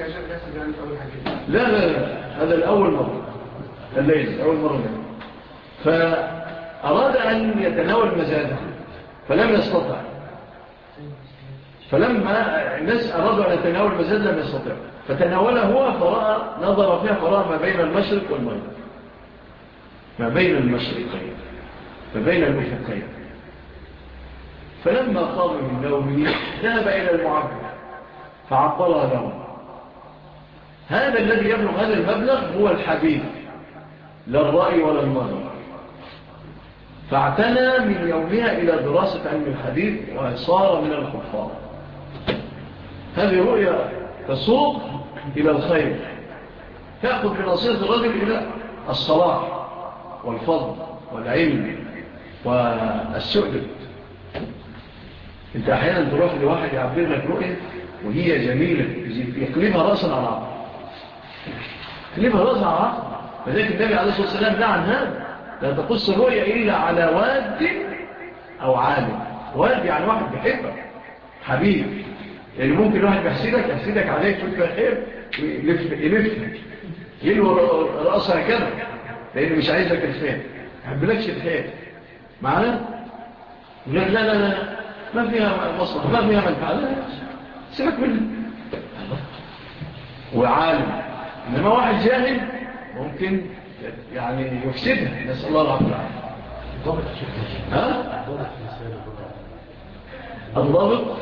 لا هذا الأول مرة الليل، أول مرة منه. فأراد أن يتناول مزاده فلم يستطع، فلما الناس أرادوا أن يتناول مزاد لم يستطع، فتناوله هو فرأى، نظر فيها فرأى ما بين المشرق والمغرب، ما بين المشرقين، ما بين الأفقين. فلما قام من نومه ذهب إلى المعبر فعبرها له. هذا الذي يبلغ هذا المبلغ هو الحبيب، لا الرأي ولا النظر. فاعتنى من يومها إلى دراسة علم الحديث وصار من الكفار. هذه رؤية تسوق إلى الخير، تأخذ بنصيحة الرجل إلى الصلاح والفضل والعلم والسؤدد. انت أحيانا تروح لواحد يعبر لك رؤية وهي جميلة، يقلبها رأسا على عقل، يقلبها رأسا على عقل. فذلك النبي عليه الصلاة والسلام نعم هذا، لا تقص الرؤية إلا على واد أو عالم. واد يعني واحد بحبك حبيب، يعني ممكن واحد يحسدك عليك تبقى خير يلفها يلو رأسها كده، لأنه مش عايزك الخير، يحبلكش الخير. معنا؟ لا لا لا لا ما فيها مصلحة ما فيها منفعة، لا سيبك منه. وعالم، إنما واحد جاهل ممكن يعني يفسدها، نسأل الله العافية. ها؟ الضابط في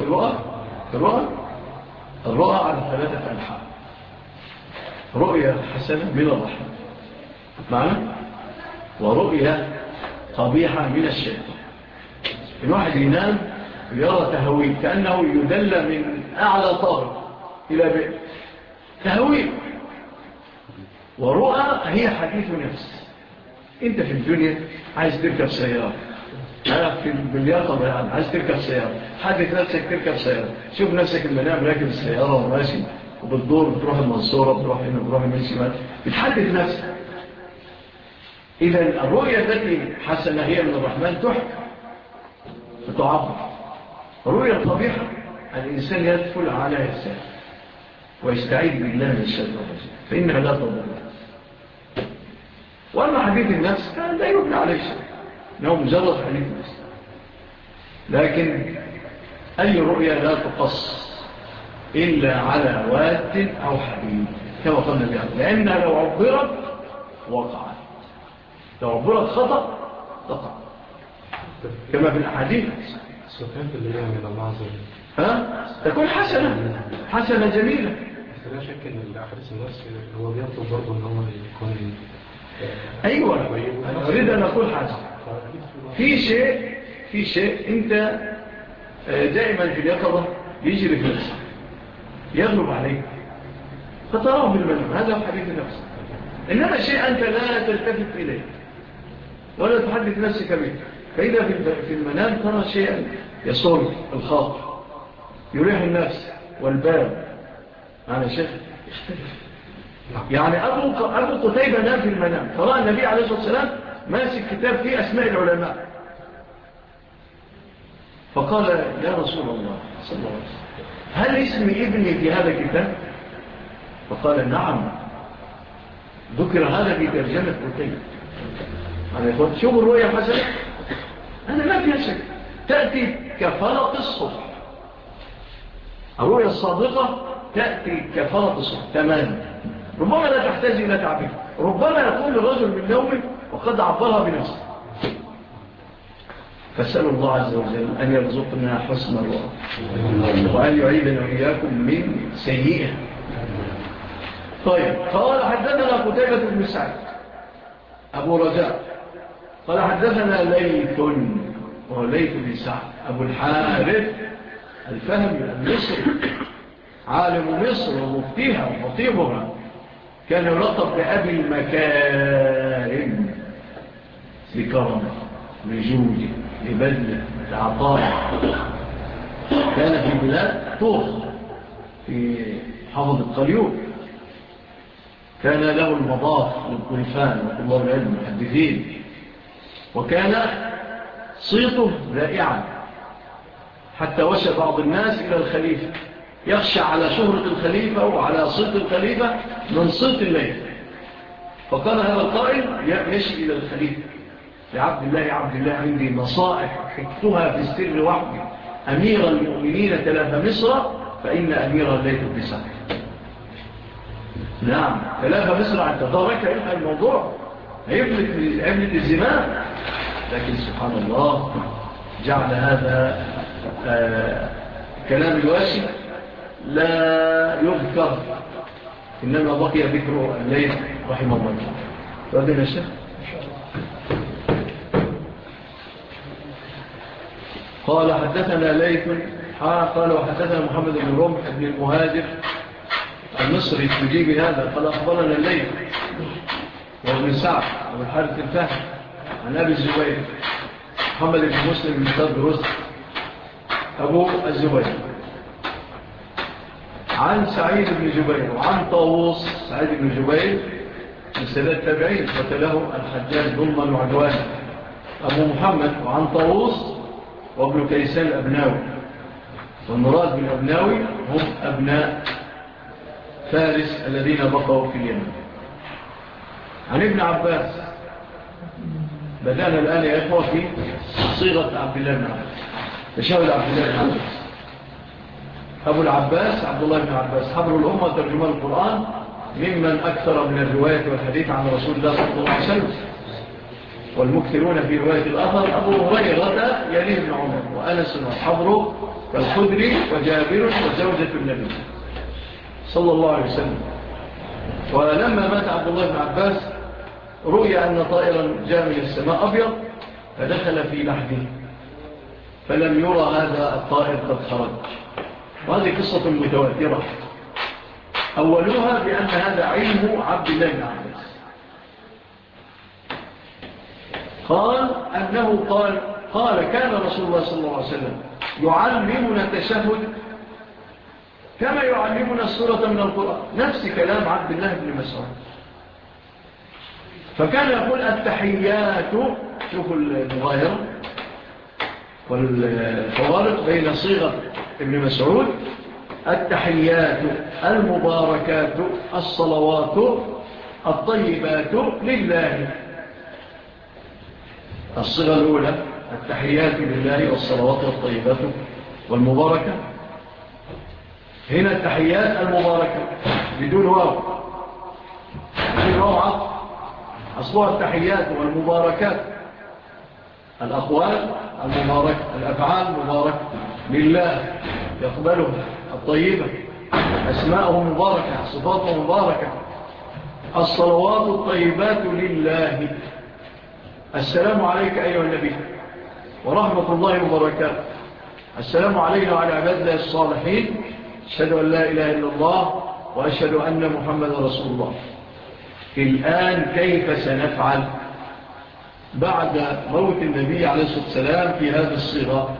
الرؤى على 3 أنحاء: رؤية حسنة من الرحمة معنا، ورؤية قبيحة من الشيطان. الواحد ينام يرى تهويل كأنه يدل من أعلى طابق إلى بئر، تهويل. ورؤى هي حديث نفس. انت في الدنيا عايز تركب سيارة، في باليقظة يعني عايز تركب سيارة، حدث نفسك تركب سيارة، شوف نفسك المنام راكب السيارة وماشي وبالدور بتروح المنصورة بتروح هنا بتروح من الشمال، بتحدث نفسك. إذا الرؤية التي حسنة هي من الرحمن تحكى وتعبر. الرؤية القبيحة الإنسان يدخل على يسار ويستعيد بالله من الشيطان فإنها لا تضر. وأما حديث النفس كان لا يبنى عليه شيء، إنه مجرد حديث النفس. لكن أي رؤية لا تقص إلا على واد أو حبيب كما قلنا بها، لأنها لو عبرت وقعت، لو عبرت خطأ تقع كما في الأحاديث. الصفات اللي هي من الله عز وجل تكون حسنة جميلة. بس لا شك ان الاحاديث النفس هو بيطلب برضه ان هو يكون ايوه. انا اريد ان اقول حاجه، في شيء انت دائما في اليقظه يجري في نفسك يغلب عليك فتراه بالمنام، هذا في حديث النفس. انما شيء انت لا تلتفت اليه ولا تحدث نفسك به، فاذا في المنام ترى شيئا يصور الخاطر يريح النفس والبال. أنا شيخ يختلف. يعني أبو قتيبة نام في المنام، فرأى النبي عليه الصلاة والسلام ماسك كتاب فيه أسماء العلماء، فقال يا رسول الله صلى الله عليه وسلم هل اسم ابني في هذا الكتاب؟ فقال نعم، ذكر هذا في ترجمة قتيبة. أنا يقول شوف الرؤية الحسنة، أنا ما فيها شك، تأتي كفلق الصبح. الرؤية الصادقة تأتي كفلق الصبح تماما، ربما لا تحتاج إلى تعبير، ربما يقوم الرجل من نومه وقد عبرها بنفسه. فاسألوا الله عز وجل أن يرزقنا حسن الرؤى وأن يعيدنا وإياكم من سيئة. طيب، قال حدثنا قتيبة بن سعد أبو رجاء قال حدثنا ليث، وهو ليث بن سعد أبو الحارث الفهمي المصري، عالم مصر ومفتيها وخطيبها، كان يلقب بأبي المكارم لكرمه لجوده لبذله لعطائه. كان في بلاد طوخ في حافظ القليوب، كان له المضاف للطرفان وطلاب العلم المحدثين، وكان صيته رائعا حتى وشى بعض الناس إلى الخليفة، يخشى على شهرة الخليفة وعلى صيت الخليفة من صيت الليل. فقال هذا القائل يشي إلى الخليفة يا عبد الله عندي نصائح حكتها في السر وحدي، أمير المؤمنين تلاف مصر فإن أمير الليل بسعر. نعم، تلاف مصر عن تدارك إلها الموضوع هيفلت الزمان، لكن سبحان الله جعل هذا كلام الواشي لا يذكر، إنما بقي ذكره الليل رحمه الله. فأذن الشيخ قال حدثنا ليث قال وحدثنا محمد بن رمح بن المهاجر المصري التجيب هذا قال أخبرنا الليث وابن سعد أبو الحارث الفهمي عن أبي الزبير محمد بن مسلم بن صدر رسل أبو الزبير عن سعيد بن جبير وعن طاووس. سعيد بن جبير من سنة التابعين قتله الحجاج ظلما وعدوانا أبو محمد. وعن طاووس وابن كيسان الأبناوي، والمراد بالأبناوي هم أبناء فارس الذين بقوا في اليمن. عن ابن عباس بدأنا الآن يا إخوة في صيغة عبد الله بن عباس. تشهد عبد الله بن عباس أبو العباس عبد الله بن عباس حبر الأمة ترجمان القرآن، ممن أكثر من الرواية والحديث عن رسول الله صلى الله عليه وسلم، والمكثرون في رواية الأثر أبو هريرة يليه بن عمر وأنس وحبر كالخدري وجابر وزوجة النبي صلى الله عليه وسلم. ولما مات عبد الله بن عباس رؤي أن طائرا جاء من السماء أبيض فدخل في لحده فلم يرى هذا الطائر قد خرج. وهذه قصة متواترة، أولها بأن هذا علم عبد الله بن عباس. قال أنه قال كان رسول الله صلى الله عليه وسلم يعلمنا التشهد كما يعلمنا السورة من القرآن، نفس كلام عبد الله بن مسعود. فكان يقول التحيات، شوفوا المغايرة والفوارق بين صيغة ابن مسعود، التحيات المباركات الصلوات الطيبات لله. الصيغة الأولى التحيات لله والصلوات الطيبات والمباركة، هنا التحيات المباركة بدون واو، بدون واو عطف، أصلها التحيات والمباركات، الأقوال المباركة، الأفعال المباركة لله يقبلها الطيبة، أسماءه مباركة، صفاته مباركة، الصلوات الطيبات لله. السلام عليك أيها النبي ورحمة الله وبركاته، السلام علينا وعلى عباد الله الصالحين، أشهد أن لا إله إلا الله وأشهد أن محمد رسول الله. الآن كيف سنفعل بعد موت النبي عليه الصلاة والسلام في هذه الصيغة؟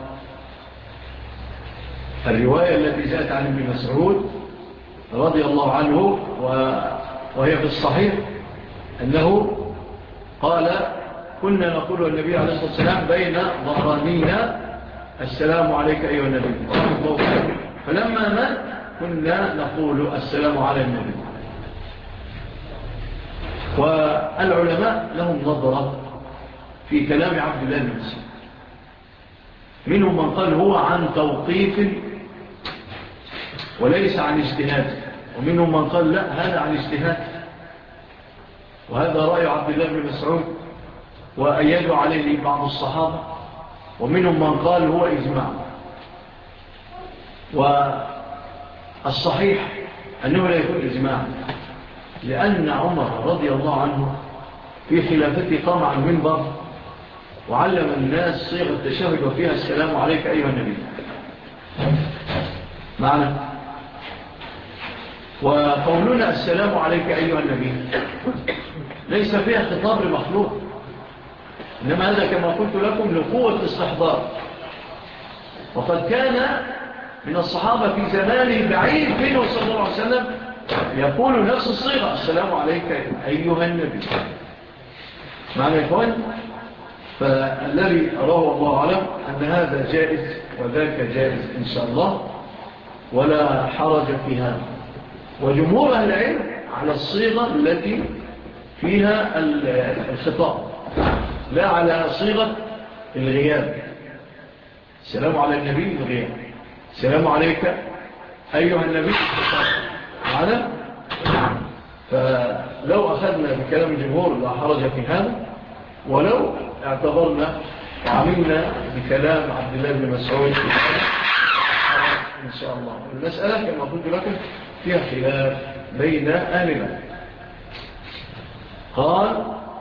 الرواية التي جاءت عن ابن مسعود رضي الله عنه وهي في الصحيح أنه قال كنا نقول النبي عليه الصلاة والسلام بين ظهرانينا السلام عليك أيها النبي، فلما مات كنا نقول السلام على النبي. والعلماء لهم نظرة في كلام عبد الله بن مسعود، منهم من قال هو عن توقيف وليس عن اجتهاد، ومنهم من قال لا هذا عن اجتهاد، وهذا رأي عبد الله بن مسعود وأيدوا عليه بعض الصحابة، ومنهم من قال هو إجماع. والصحيح أنه لا يكون إجماع، لأن عمر رضي الله عنه في خلافته قام عن المنبر وعلم الناس صيغة التشهد وفيها السلام عليك أيها النبي معنا. وقولنا السلام عليك أيها النبي ليس فيها خطاب لمخلوق، إنما هذا كما قلت لكم لقوة الاستحضار. وقد كان من الصحابة في زمانه بعيد منه صلى الله عليه وسلم يقول نفس الصيغة السلام عليك أيها النبي معنا يا إخوان. فالذي أراه الله أعلم أن هذا جائز وذاك جائز إن شاء الله ولا حرج في هذا. وجمهور أهل العلم على الصيغة التي فيها الخطاب، لا على صيغة الغياب. السلام على النبي الغياب، السلام عليك أيها النبي معنا. فلو أخذنا بكلام الجمهور لا حرج في هذا، ولو اعتبرنا وعملنا بكلام عبد الله بن مسعود في هذا إن شاء الله. المسألة كما قلت لكم فيها خلاف بين أهلنا. قال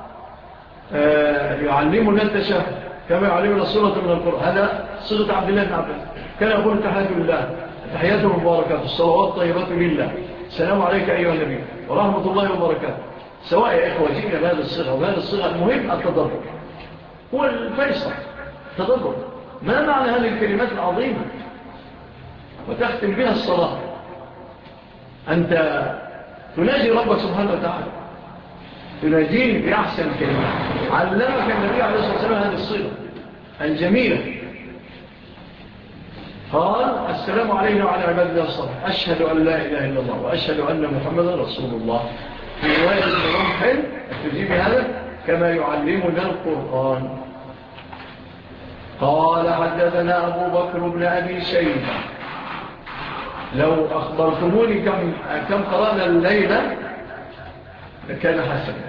يعلمنا التشهد كما يعلمنا الصورة من القرآن، هذا صيغة عبد الله بن عباس. كان يقول تحيات لله، تحيات المباركات، الصلوات الطيبات لله، السلام عليك أيها النبي ورحمة الله وبركاته. سواء يا إخوة جئنا بهذه الصيغة وهذه الصيغة، المهم التدبر هو الفيصل. تدبر ما معنى هذه الكلمات العظيمة وتختم بها الصلاة. أنت تناجي ربك سبحانه وتعالى، تناجيه بأحسن كلمة. علمك النبي عليه الصلاة والسلام هذه الصيغة الجميلة. قال السلام علينا وعلى عباد الله الصالحين، أشهد أن لا إله إلا الله وأشهد أن محمدا رسول الله. في رواية الرمح تجيب هذا كما يعلمنا القرآن. قال حدثنا أبو بكر بن أبي شيبة. لو أخبرتموني كم قرأنا الليلة لكان حسنا.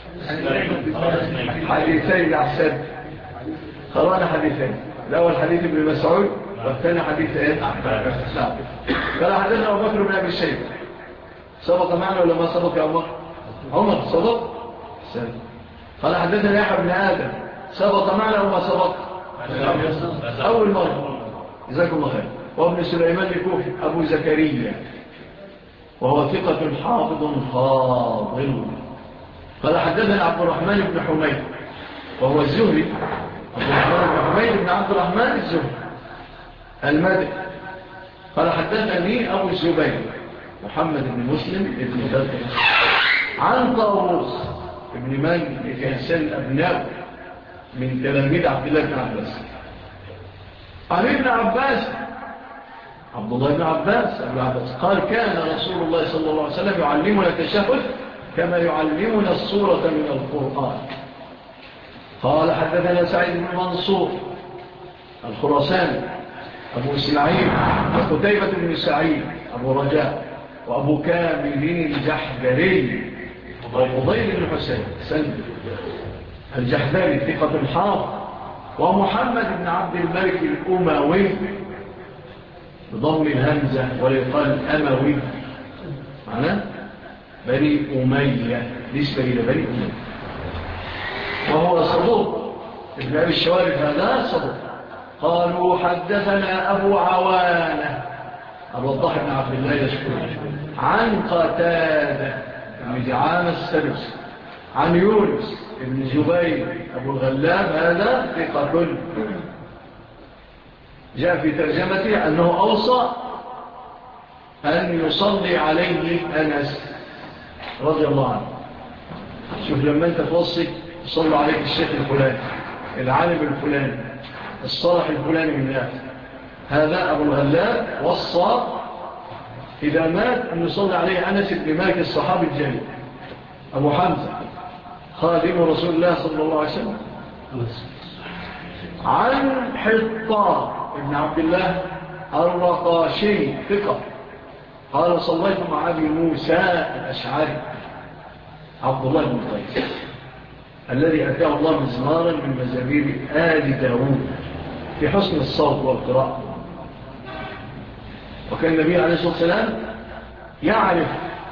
حديثين أحسن. قرأنا حديثين، الأول حديث ابن مسعود والثاني حديث ايه؟ قال حدثنا أبو بكر بن أبي شيبة. سبق معنا ولا ما سبق يا عمر؟ عمر سبق؟ قال حدثنا يحيى بن آدم. سبق معنا وما سبق؟ أول مرة. جزاكم الله خير. وابن سليمان الكوفي أبو زكريا وهو ثقة حافظ فاضل. قال حدثنا عبد الرحمن بن حميد وهو الزهري. عبد الرحمن بن حميد بن عبد الرحمن الزهري المدني. قال حدثني أبو الزبير محمد بن مسلم بن ذلك عن طاووس ابن مالك كيسان أبناء من تلاميذ عبد الله بن عباس عن ابن عباس عبد الله بن عباس قال كان رسول الله صلى الله عليه وسلم يعلمنا التشهد كما يعلمنا السورة من القرآن. قال حدثنا سعيد بن منصور الخراساني أبو إسماعيل وقتيبة بن سعيد أبو رجاء وأبو كامل الجحدري وفضيل بن حسين سلم الجحدري ثقة الحافظ ومحمد بن عبد الملك الأموي بضم الهمزة ويقال أموي معناه بني أمية نسبة إلى بني أمية وهو صدوق ابن أبي الشوارب هذا صدوق. قالوا حدثنا أبو عوانة الوضاح بن عبد الله يشكر عن قتادة بن دعامة السدوسي عن يونس بن جبير أبو الغلاب هذا ثقة. جاء في ترجمته أنه أوصى أن يصلي عليه أنس رضي الله عنه. شوف لما أنت توصي صلوا عليك الشيخ الفلاني العالم الفلاني الصالح الفلاني من الناس. هذا أبو الغلاب وصى إذا مات أن يصلي عليه أنس بن مالك الصحابي الجليل أبو حمزة خادم رسول الله صلى الله عليه وسلم. عن حطان ابن عبد الله الرقاشي ثقة قال صليت مع أبي موسى الأشعري عبد الله بن قيس الذي أتاه الله مزمارا من مزامير آل داود في حسن الصوت والقراءة. وكان النبي عليه الصلاة والسلام يعرف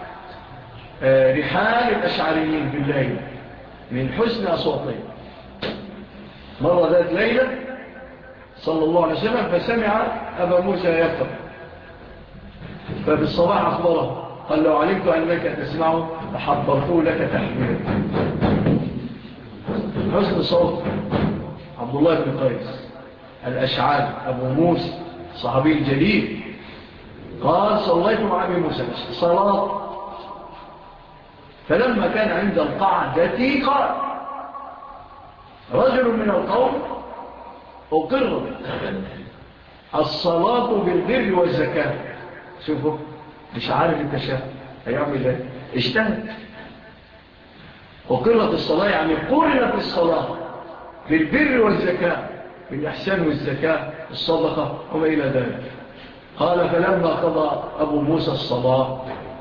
رحال الأشعريين بالليل من حسن أصواتهم. مرة ذات ليلة صلى الله عليه وسلم فسمع أبا موسى يقرأ ففي الصباح أخبره قال لو علمت أنك تسمعه لحضرته لك تحميلا. حسن صوت عبد الله بن قيس الأشعري أبو موسى صحابي الجليل قال صليت مع أبي موسى صلاة فلما كان عند القعدة قال رجل من القوم أقر الصلاة بالبر والزكاة. شوفوا مش عارف التشهد هيعمل ايه اجتهد. وقرت الصلاة يعني قرنت الصلاة بالبر والزكاة بالإحسان والزكاة الصدقة وما إلى ذلك. قال فلما قضى أبو موسى الصلاة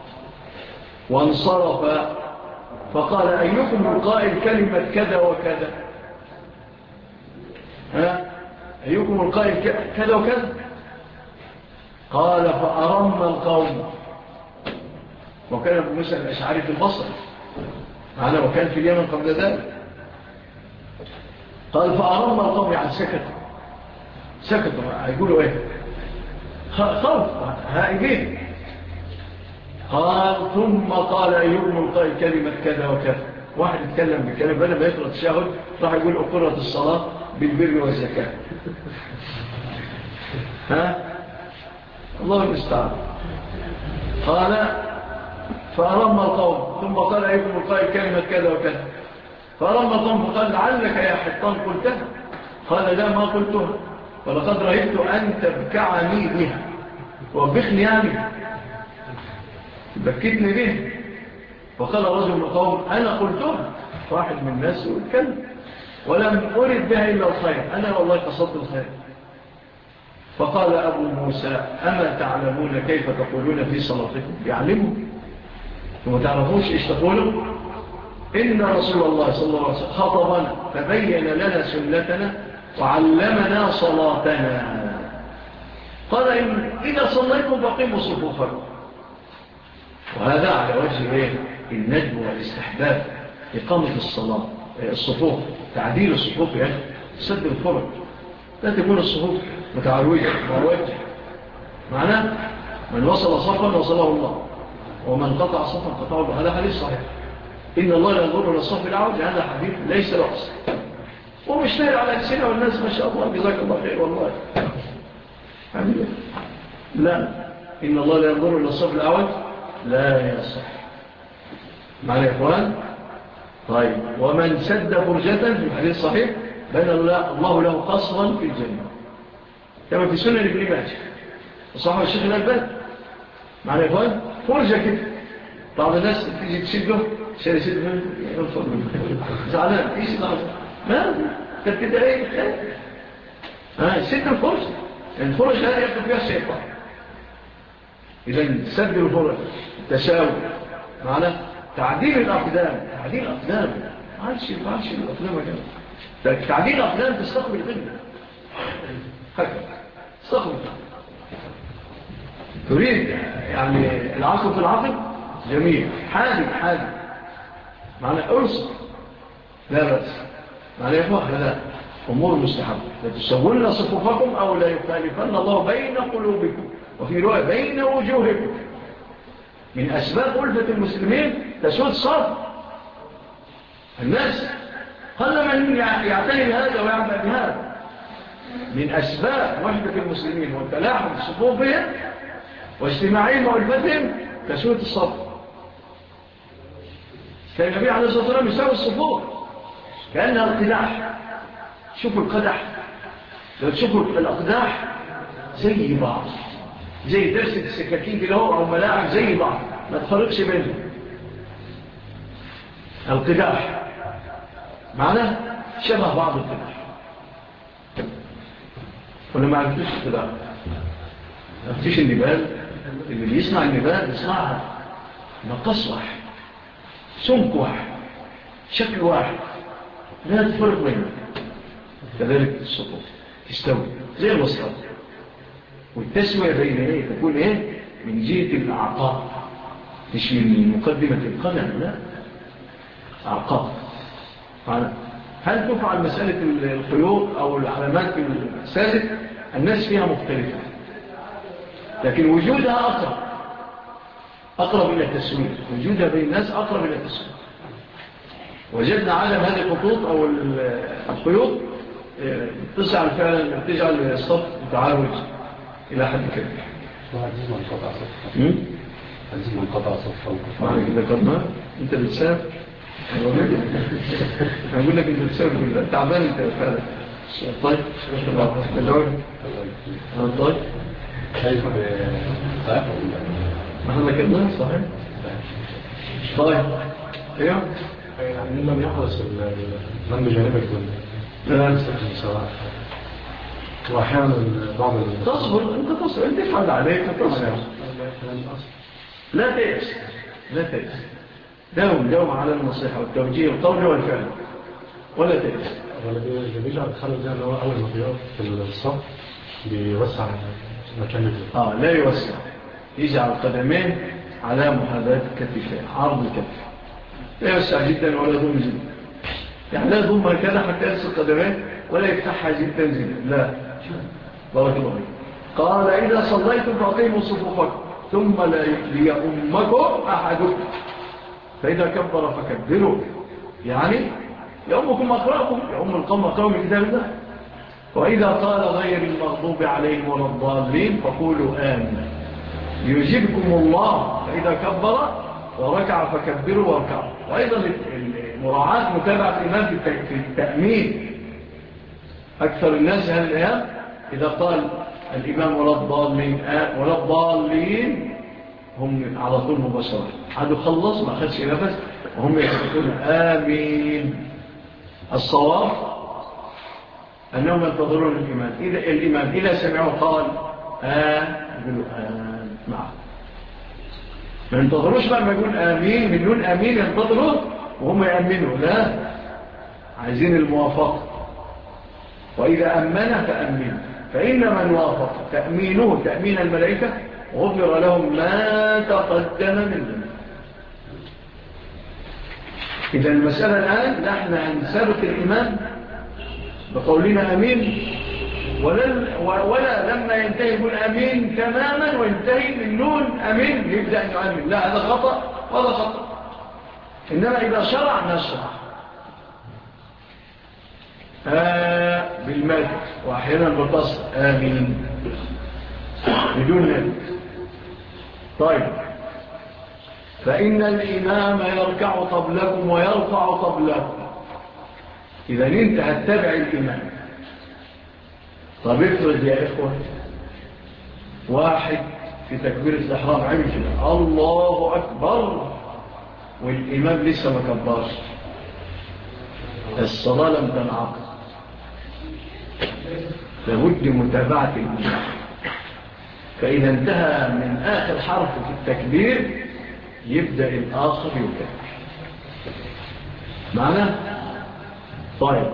وانصرف فقال أيكم القائل كلمة كذا وكذا أيكم القائل كذا وكذا. قال فأرم القوم وكان أبو موسى الأشعري في البصر معنا وكان في اليمن قبل ذلك. قال فأرم القوم يعني سكتوا هيقولوا ايه خوف هائبين. قال ثم قال أيكم القائل كلمة كذا وكذا. واحد يتكلم بكلمة بدل ما يقرأ التشهد راح يقول أقرت الصلاة بالبر والزكاة. الله المستعان. قال فأرم القوم ثم قال أيكم القائل كلمة كذا وكذا. فأرم القوم فقال لعلك يا حطان قلتها. قال لا ما قلتها ولقد رأيت أن تبكعني بها. وبخني يعني بكتني به. فقال رجل من القوم أنا قلتها واحد من الناس واتكلم ولم أرد بها إلا الخير، أنا والله قصدت الخير. فقال أبو موسى أما تعلمون كيف تقولون في صلاتكم؟ يعلموا ثم تعرفوش إيش تقولوا؟ إن رسول الله صلى الله عليه وسلم خطبنا فبين لنا سنتنا وعلمنا صلاتنا. قال إذا صليتم فقيموا صفوفكم. وهذا على وجه الندب والاستحباب، إقامة الصلاة الصفوف، تعديل الصفوف سد الفرق، لا تكون الصفوف متعوجة موجة. معناه من وصل صفا وصله الله، ومن قطع صفا قطعه الله. هذا حديث صحيح. إن الله لا ينظر إلى الصف الأعوج، هذا حديث ليس له أصل ومشتهر على السنة والناس ما شاء الله جزاك الله خير والله. لا، إن الله لا ينظر إلى الصف الأعوج لا يصح. معنى يا إخوان؟ طيب، ومن سد فرجة في الحديث صحيح بأن الله له قصرا في الجنة كما في سنة ابن ماجه وصححه الشيخ الألباني. معنى يا إخوان؟ فرجة كده، بعض الناس تيجي تشده شاري سد ينفض زعلان ايش زعلان؟ ما تبتدأ ايه سد الفرجة، الفرج هذا يبدو فيها الشيطان. إذن سد الفرج تساوي معنى تعديل الأقدام. تعديل الأقدام ما عادش الأقدام كده. تعديل الأقدام تستقبل القبلة هكذا تستقبل. تريد يعني العقل في العقل جميل، حادي معنى أرسل لا بأس. معنى يفوح هذا أمور مستحبة. لا تسولن صفوفكم أو لا يخالفن الله بين قلوبكم، وفي رواية بين وجوهكم. من أسباب ألفة المسلمين تسود صف الناس، قل من يعتني بهذا ويعمل بهذا. من أسباب وحدة المسلمين والتلاحم صفوفهم واجتماعهم وألفتهم تسود الصف. كان النبي عليه الصلاة والسلام يساوي الصفوف كأنها القداح. شوفوا القدح، لو تشوفوا الأقداح زي بعض، زي درسة السكاكين كده أو ملاعب زي بعض، ما تفرقش بينهم. القداح معناه شبه بعض القداح. ولا ما عرفتوش القداح؟ ما عرفتوش النبال؟ اللي بيصنع النبال بيصنعها مقص واحد، سمك واحد، شكل واحد، لا تفرق بينهم. كذلك الصفوف تستوي زي الوسط. والتسوية بين تكون من جهة الأعقاب، مش من مقدمة القدم، لا، أعقاب. هل تفعل مسألة الخيوط أو العلامات في المساجد؟ الناس فيها مختلفة، لكن وجودها أقرب إلى التسوية. وجودها بين الناس أقرب إلى التسوية. وجدنا عالم هذه الخطوط أو الخيوط تجعل فعلا تجعل الصف متعاوج إلى حد كبير. عزيز من قطع صف. عزيز من قطع صف. معنى كده قرنا أنت بتساب. أقول لك أنت بتساب كله تعبان أنت فعلا. طيب طيب كيف صحيح؟ احنا ذكرناه صحيح. طيب ايوه يعني لم يحرص من بجانب الجنة لا يستخدم سواء. واحيانا بعض تصبر انت تفعل عليك تصبر. لا تيأس داوم على النصيحة والتوجيه والقول والفعل ولا تيأس. اللي بيجعل الخلل ده اللي هو أول ما بيقف في الصف بيوسع مكان لا يوسع، يجعل قدمين على محاذاة كتفين، عرض الكتف، لا يوسع جدا ولا يضم جدا. يعني لا يضم هكذا حتى يلسل قدمين ولا يفتحها جدا جدا، لا. بارك الله فيك. قال إذا صليتم فأقيموا صفوفكم ثم لا ليؤمكم أحدكم فإذا كبر فكبروا، يعني يؤمكم أقرأكم، يؤم القوم أقرأوا من كتاب الله. وإذا قال غير المغضوب عليهم ولا الضالين فقولوا آمين يجيبكم الله. فإذا كبر وركع فكبروا واركعوا. وأيضا مراعاة متابعة الإمام في التأمين. أكثر الناس هذه الأيام إذا قال الإمام ولا الضالين هم على طول مباشرة عادوا خلص ما أخذش نفس وهم يقولون آمين. الصواب أنهم ينتظرون الإمام إذا سمعوا قال يقولوا معه، ما ينتظروش بقى ما يقول آمين يقولون آمين ينتظروا وهم يأمنوا، لا، عايزين الموافقة. وإذا أمن فأمن، فإن من وافق تأمينه تأمين الملائكة غفر لهم ما تقدم من ذنب. إذا المسألة الآن نحن هنسابق الإمام بقولنا أمين، ولا لما ينتهي يقول أمين تماما وينتهي من نون أمين يبدأ أن يؤمن، لا، هذا خطأ وهذا خطأ. إنما إذا شرع نشرع بالمد وأحيانا بالقصر آمين بدون مد. طيب، فإن الإمام يركع قبلكم ويرفع قبلكم. إذا انت هتتبع الإمام. طب افرض يا إخوة واحد في تكبير الإحرام عمل كده الله أكبر والإمام لسه ما كبرش، الصلاة لم تنعقد، لابد متابعة الإمام. فإذا انتهى من آخر حرف في التكبير يبدأ الآخر يكبر معنا. طيب،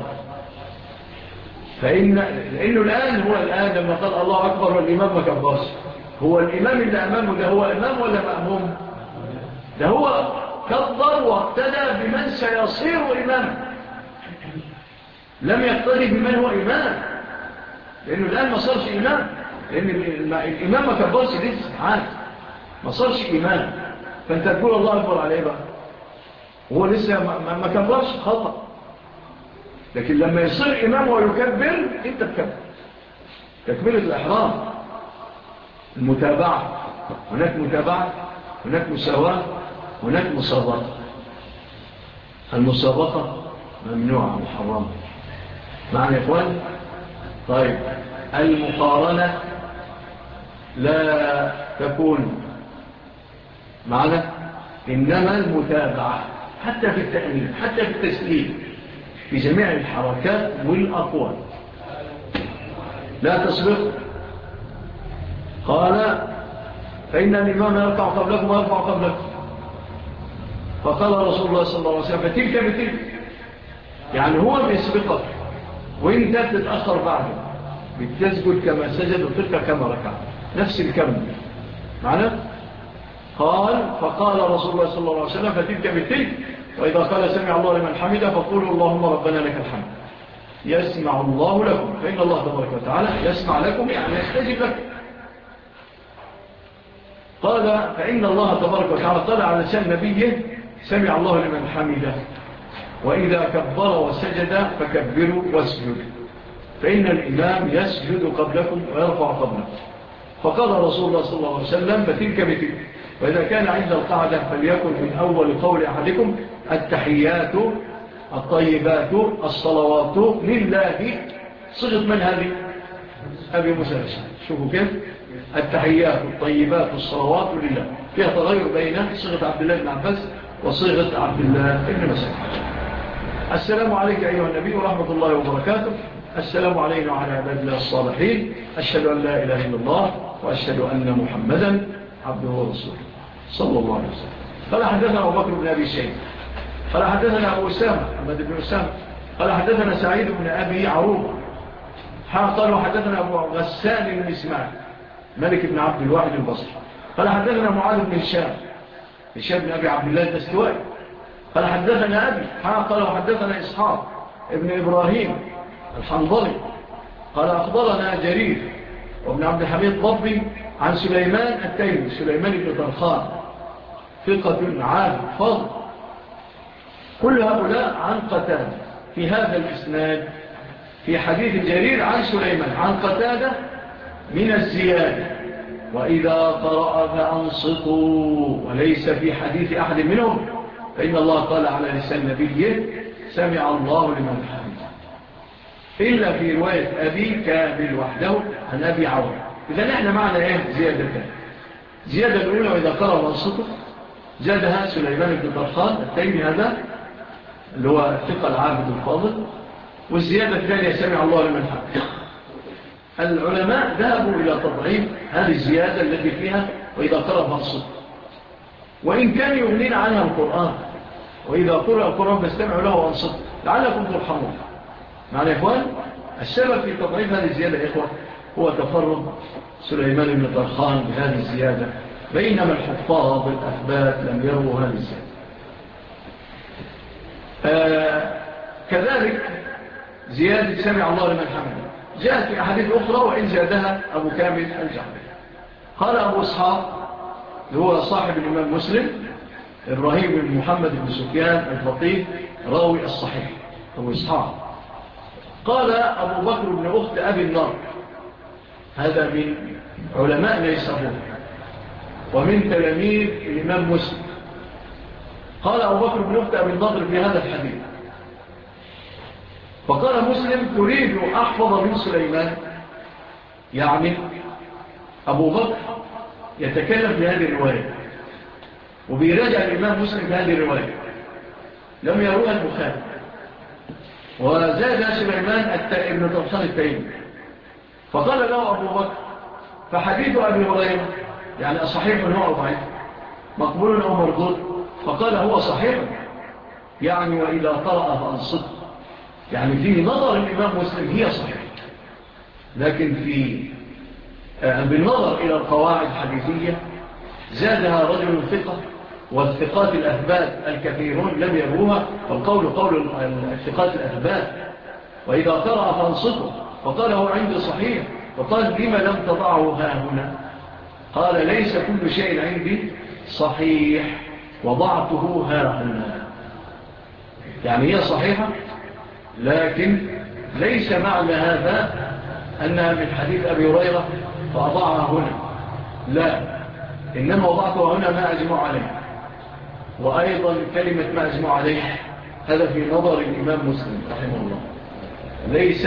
لأنه الآن هو الآن لما قال الله أكبر والإمام ما كبرش، هو الإمام اللي أمامه ده هو إمام ولا مأموم؟ ده هو كبر واقتدى بمن سيصير إمام، لم يقتدي بمن هو إمام، لأنه الآن ما صارش إمام، لأن الإمام ما كبرش لسه عاد ما صارش إمام. فأنت تقول الله أكبر عليه بقى هو لسه ما كبرش، خطأ. لكن لما يصير إمام ويكبر أنت تكبر تكبيرة الإحرام. المتابعة، هناك متابعة، هناك مساواة، هناك مسابقة. المسابقة ممنوعة محرمة معنى يا إخوان. طيب، المقارنة لا تكون معنى، إنما المتابعة حتى في التأمين حتى في التسليم في جميع الحركات والأقوال لا تسبق. قال فإن الإمام يركع قبلكم ويرفع قبلكم، فقال رسول الله صلى الله عليه وسلم فتلك بتلك، يعني هو بيسبقك وإنت تتأخر بعده، بتسجد كما سجد وتركع كما ركع، نفس الكم معنا. قال فقال رسول الله صلى الله عليه وسلم فتلك بتلك، وإذا قال سمع الله لمن حمده فقولوا اللهم ربنا لك الحمد يسمع الله لكم، فإن الله تبارك وتعالى يسمع لكم يعني يستجب لكم. قال فإن الله تبارك وتعالى قال على لسان نبيه سمع الله لمن حمده، وإذا كبر وسجد فكبروا واسجدوا، فإن الإمام يسجد قبلكم ويرفع قبلكم. فقال رسول الله صلى الله عليه وسلم فتلك بتلك، وإذا كان عند القعدة فليكن من أول قول أحدكم التحيات الطيبات الصلوات لله. صيغة من هذه؟ أبي موسى. شوفوا كيف التحيات الطيبات الصلوات لله، فيها تغير بين صيغة عبد الله بن عباس وصيغة عبد الله بن مسعود. السلام عليك أيها النبي ورحمة الله وبركاته، السلام علينا وعلى عباد الله الصالحين، أشهد أن لا إله إلا الله وأشهد أن محمدا عبده ورسوله صلى الله عليه وسلم. قال حدثنا أبو بكر بن أبي شيبة قال حدثنا أبو أسامة محمد بن أسامة قال حدثنا سعيد بن أبي عروبة قال حدثنا أبو غسان المسماع ملك بن عبد الواحد البصري قال حدثنا معاذ بن هشام بن أبي عبد الله الدستوائي قال حدثنا أبي قال وحدثنا إسحاق ابن إبراهيم الحنظلي قال أخبرنا جرير وابن عبد الحميد ضبي عن سليمان التيمي سليمان بن طرخان ثقة عام فضل. كل هؤلاء عن قتادة في هذا الإسناد في حديث جرير عن سليمان عن قتادة من الزيادة وإذا قرأ فأنصتوا، وليس في حديث أحد منهم، فإن الله قال على لسان نبيه سمع الله لمن حمده، إلا في رواية أبي كامل وحده عن أبي عون. إذا نحن معنا إيه؟ الزيادة الأولى وإذا قرأ وانصته زادها سليمان بن طرخان التيمي هذا اللي هو الثقة العابد الفاضل. والزيادة الثانية سمع الله لمن حمده. العلماء ذهبوا إلى تضعيف هذه الزيادة التي فيها وإذا قرأ وانصته، وإن كان يغنين عنها القرآن وإذا قرأ القرآن فاستمعوا له وانصتوا لعلكم ترحمون. معنى يا إخوان السبب في تضعيف هذه الزيادة يا إخوان هو تفرد سليمان بن طرخان بهذه الزيادة، بينما الحفاظ الأثبات لم يروا هذه الزيادة. كذلك زيادة سمع الله لمن حمده جاءت في أحاديث أخرى وإن زادها أبو كامل الجحظي. قال أبو إسحاق هو صاحب الإمام مسلم إبراهيم بن محمد بن سفيان الفقيه راوي الصحيح أبو إسحاق، قال أبو بكر بن أخت أبي النار، هذا من علماء نيسابور ومن تلاميذ الإمام مسلم. قال أبو بكر بن أخت أبي النار في هذا الحديث، فقال مسلم تريد أحفظ من سليمان، يعني أبو بكر يتكلم في هذه الرواية وبيراجع الإمام مسلم في هذه الرواية لم يروها البخاري. وزاد سليمان ابن طرخان التيمي، فقال له أبو بكر فحديث أبي هريرة يعني صحيح هو ضعيف مقبول أو مردود؟ فقال هو صحيح يعني وإذا قرأ فأنصت، يعني في نظر الإمام مسلم هي صحيح، لكن بالنظر إلى القواعد الحديثية زادها رجل ثقة، والثقات الأثبات الكثيرون لم يروها، فالقول قول الثقات الأثبات وإذا قرأ فانصته، فقال هو عندي صحيح، فقال لما لم تضعه ها هنا؟ قال ليس كل شيء عندي صحيح وضعته ها هنا، يعني هي صحيحة لكن ليس معنى هذا أنها من حديث أبي هريرة فأضعها هنا، لا، إنما وضعتها هنا ما أجمع عليه. وأيضا كلمة ما أجمع عليه هذا في نظر الإمام مسلم رحمه الله ليس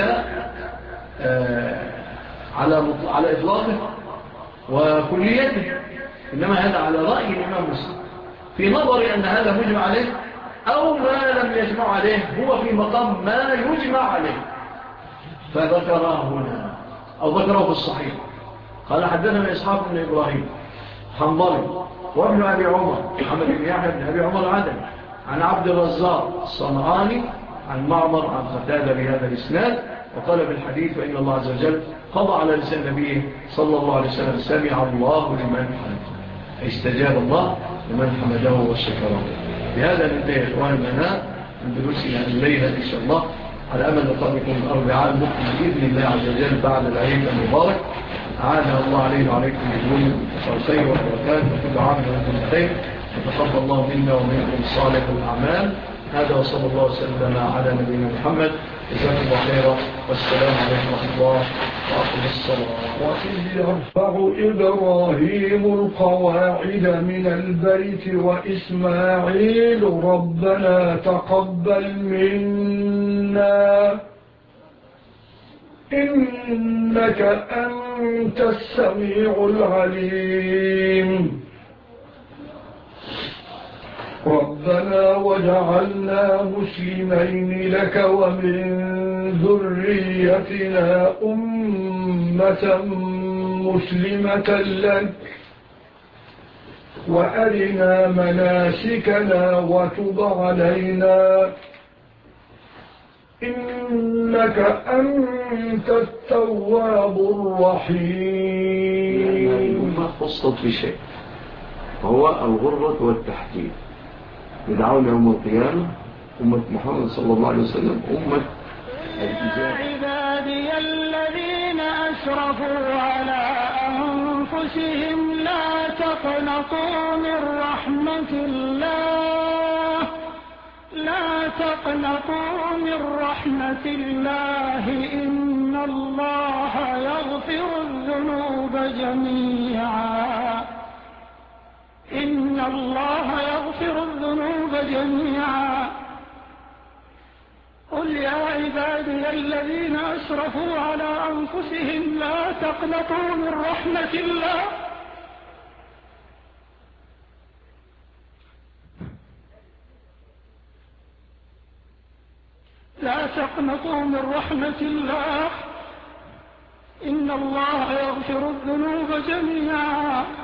على إطلاقه وكليته، إنما هذا على رأي الإمام مسلم في نظر أن هذا مجمع عليه أو ما لم يجمع عليه، هو في مقام ما يجمع عليه فذكره هنا أو ذكره في الصحيح. قال حدثنا إسحاق بن إبراهيم حنظلي وابن أبي عمر محمد بن يحيى بن أبي عمر العدني عن عبد الرزاق الصنعاني عن معمر عن قتادة بهذا الإسناد، وقال بالحديث وإن الله عز وجل قضى على لسان نبيه صلى الله عليه وسلم سمع الله لمن حمده، استجاب الله لمن حمده وشكره. بهذا ننتهي إخوان لنا من دروسنا الليلة إن شاء الله، على أمل لقائكم الأربعاء المقبل بإذن الله عز وجل بعد العيد المبارك. عادها الله علينا وعليكم بالخير والبركات وكل عام وأنتم بخير، وتقبل الله منا ومنكم صالح الأعمال. هذا وصلى الله وسلم على نبينا محمد، جزاكم الله خيرا، والسلام عليكم ورحمة الله وأقم الصلاة. وإذ يرفع إبراهيم القواعد من البيت وإسماعيل ربنا تقبل منا إنك أنت السميع العليم. ربنا وجعلنا مسلمين لك ومن ذريتنا أمة مسلمة لك وأرنا مناسكنا وتب علينا إنك أنت التواب الرحيم. الأمة خصت بشيء وهو الغرة والتحديد، يدعون يوم القيامة أمة محمد صلى الله عليه وسلم أمة الإجابة. عبادي الذين أسرفوا على أنفسهم لا تقنطوا من رحمة الله، لا تقنطوا من رحمة الله إن الله يغفر الذنوب جميعا، إن الله يغفر الذنوب جميعا. قل يا عبادي الذين أسرفوا على أنفسهم لا تقنطوا من رحمة الله لا تقنطوا من رحمة الله إن الله يغفر الذنوب جميعا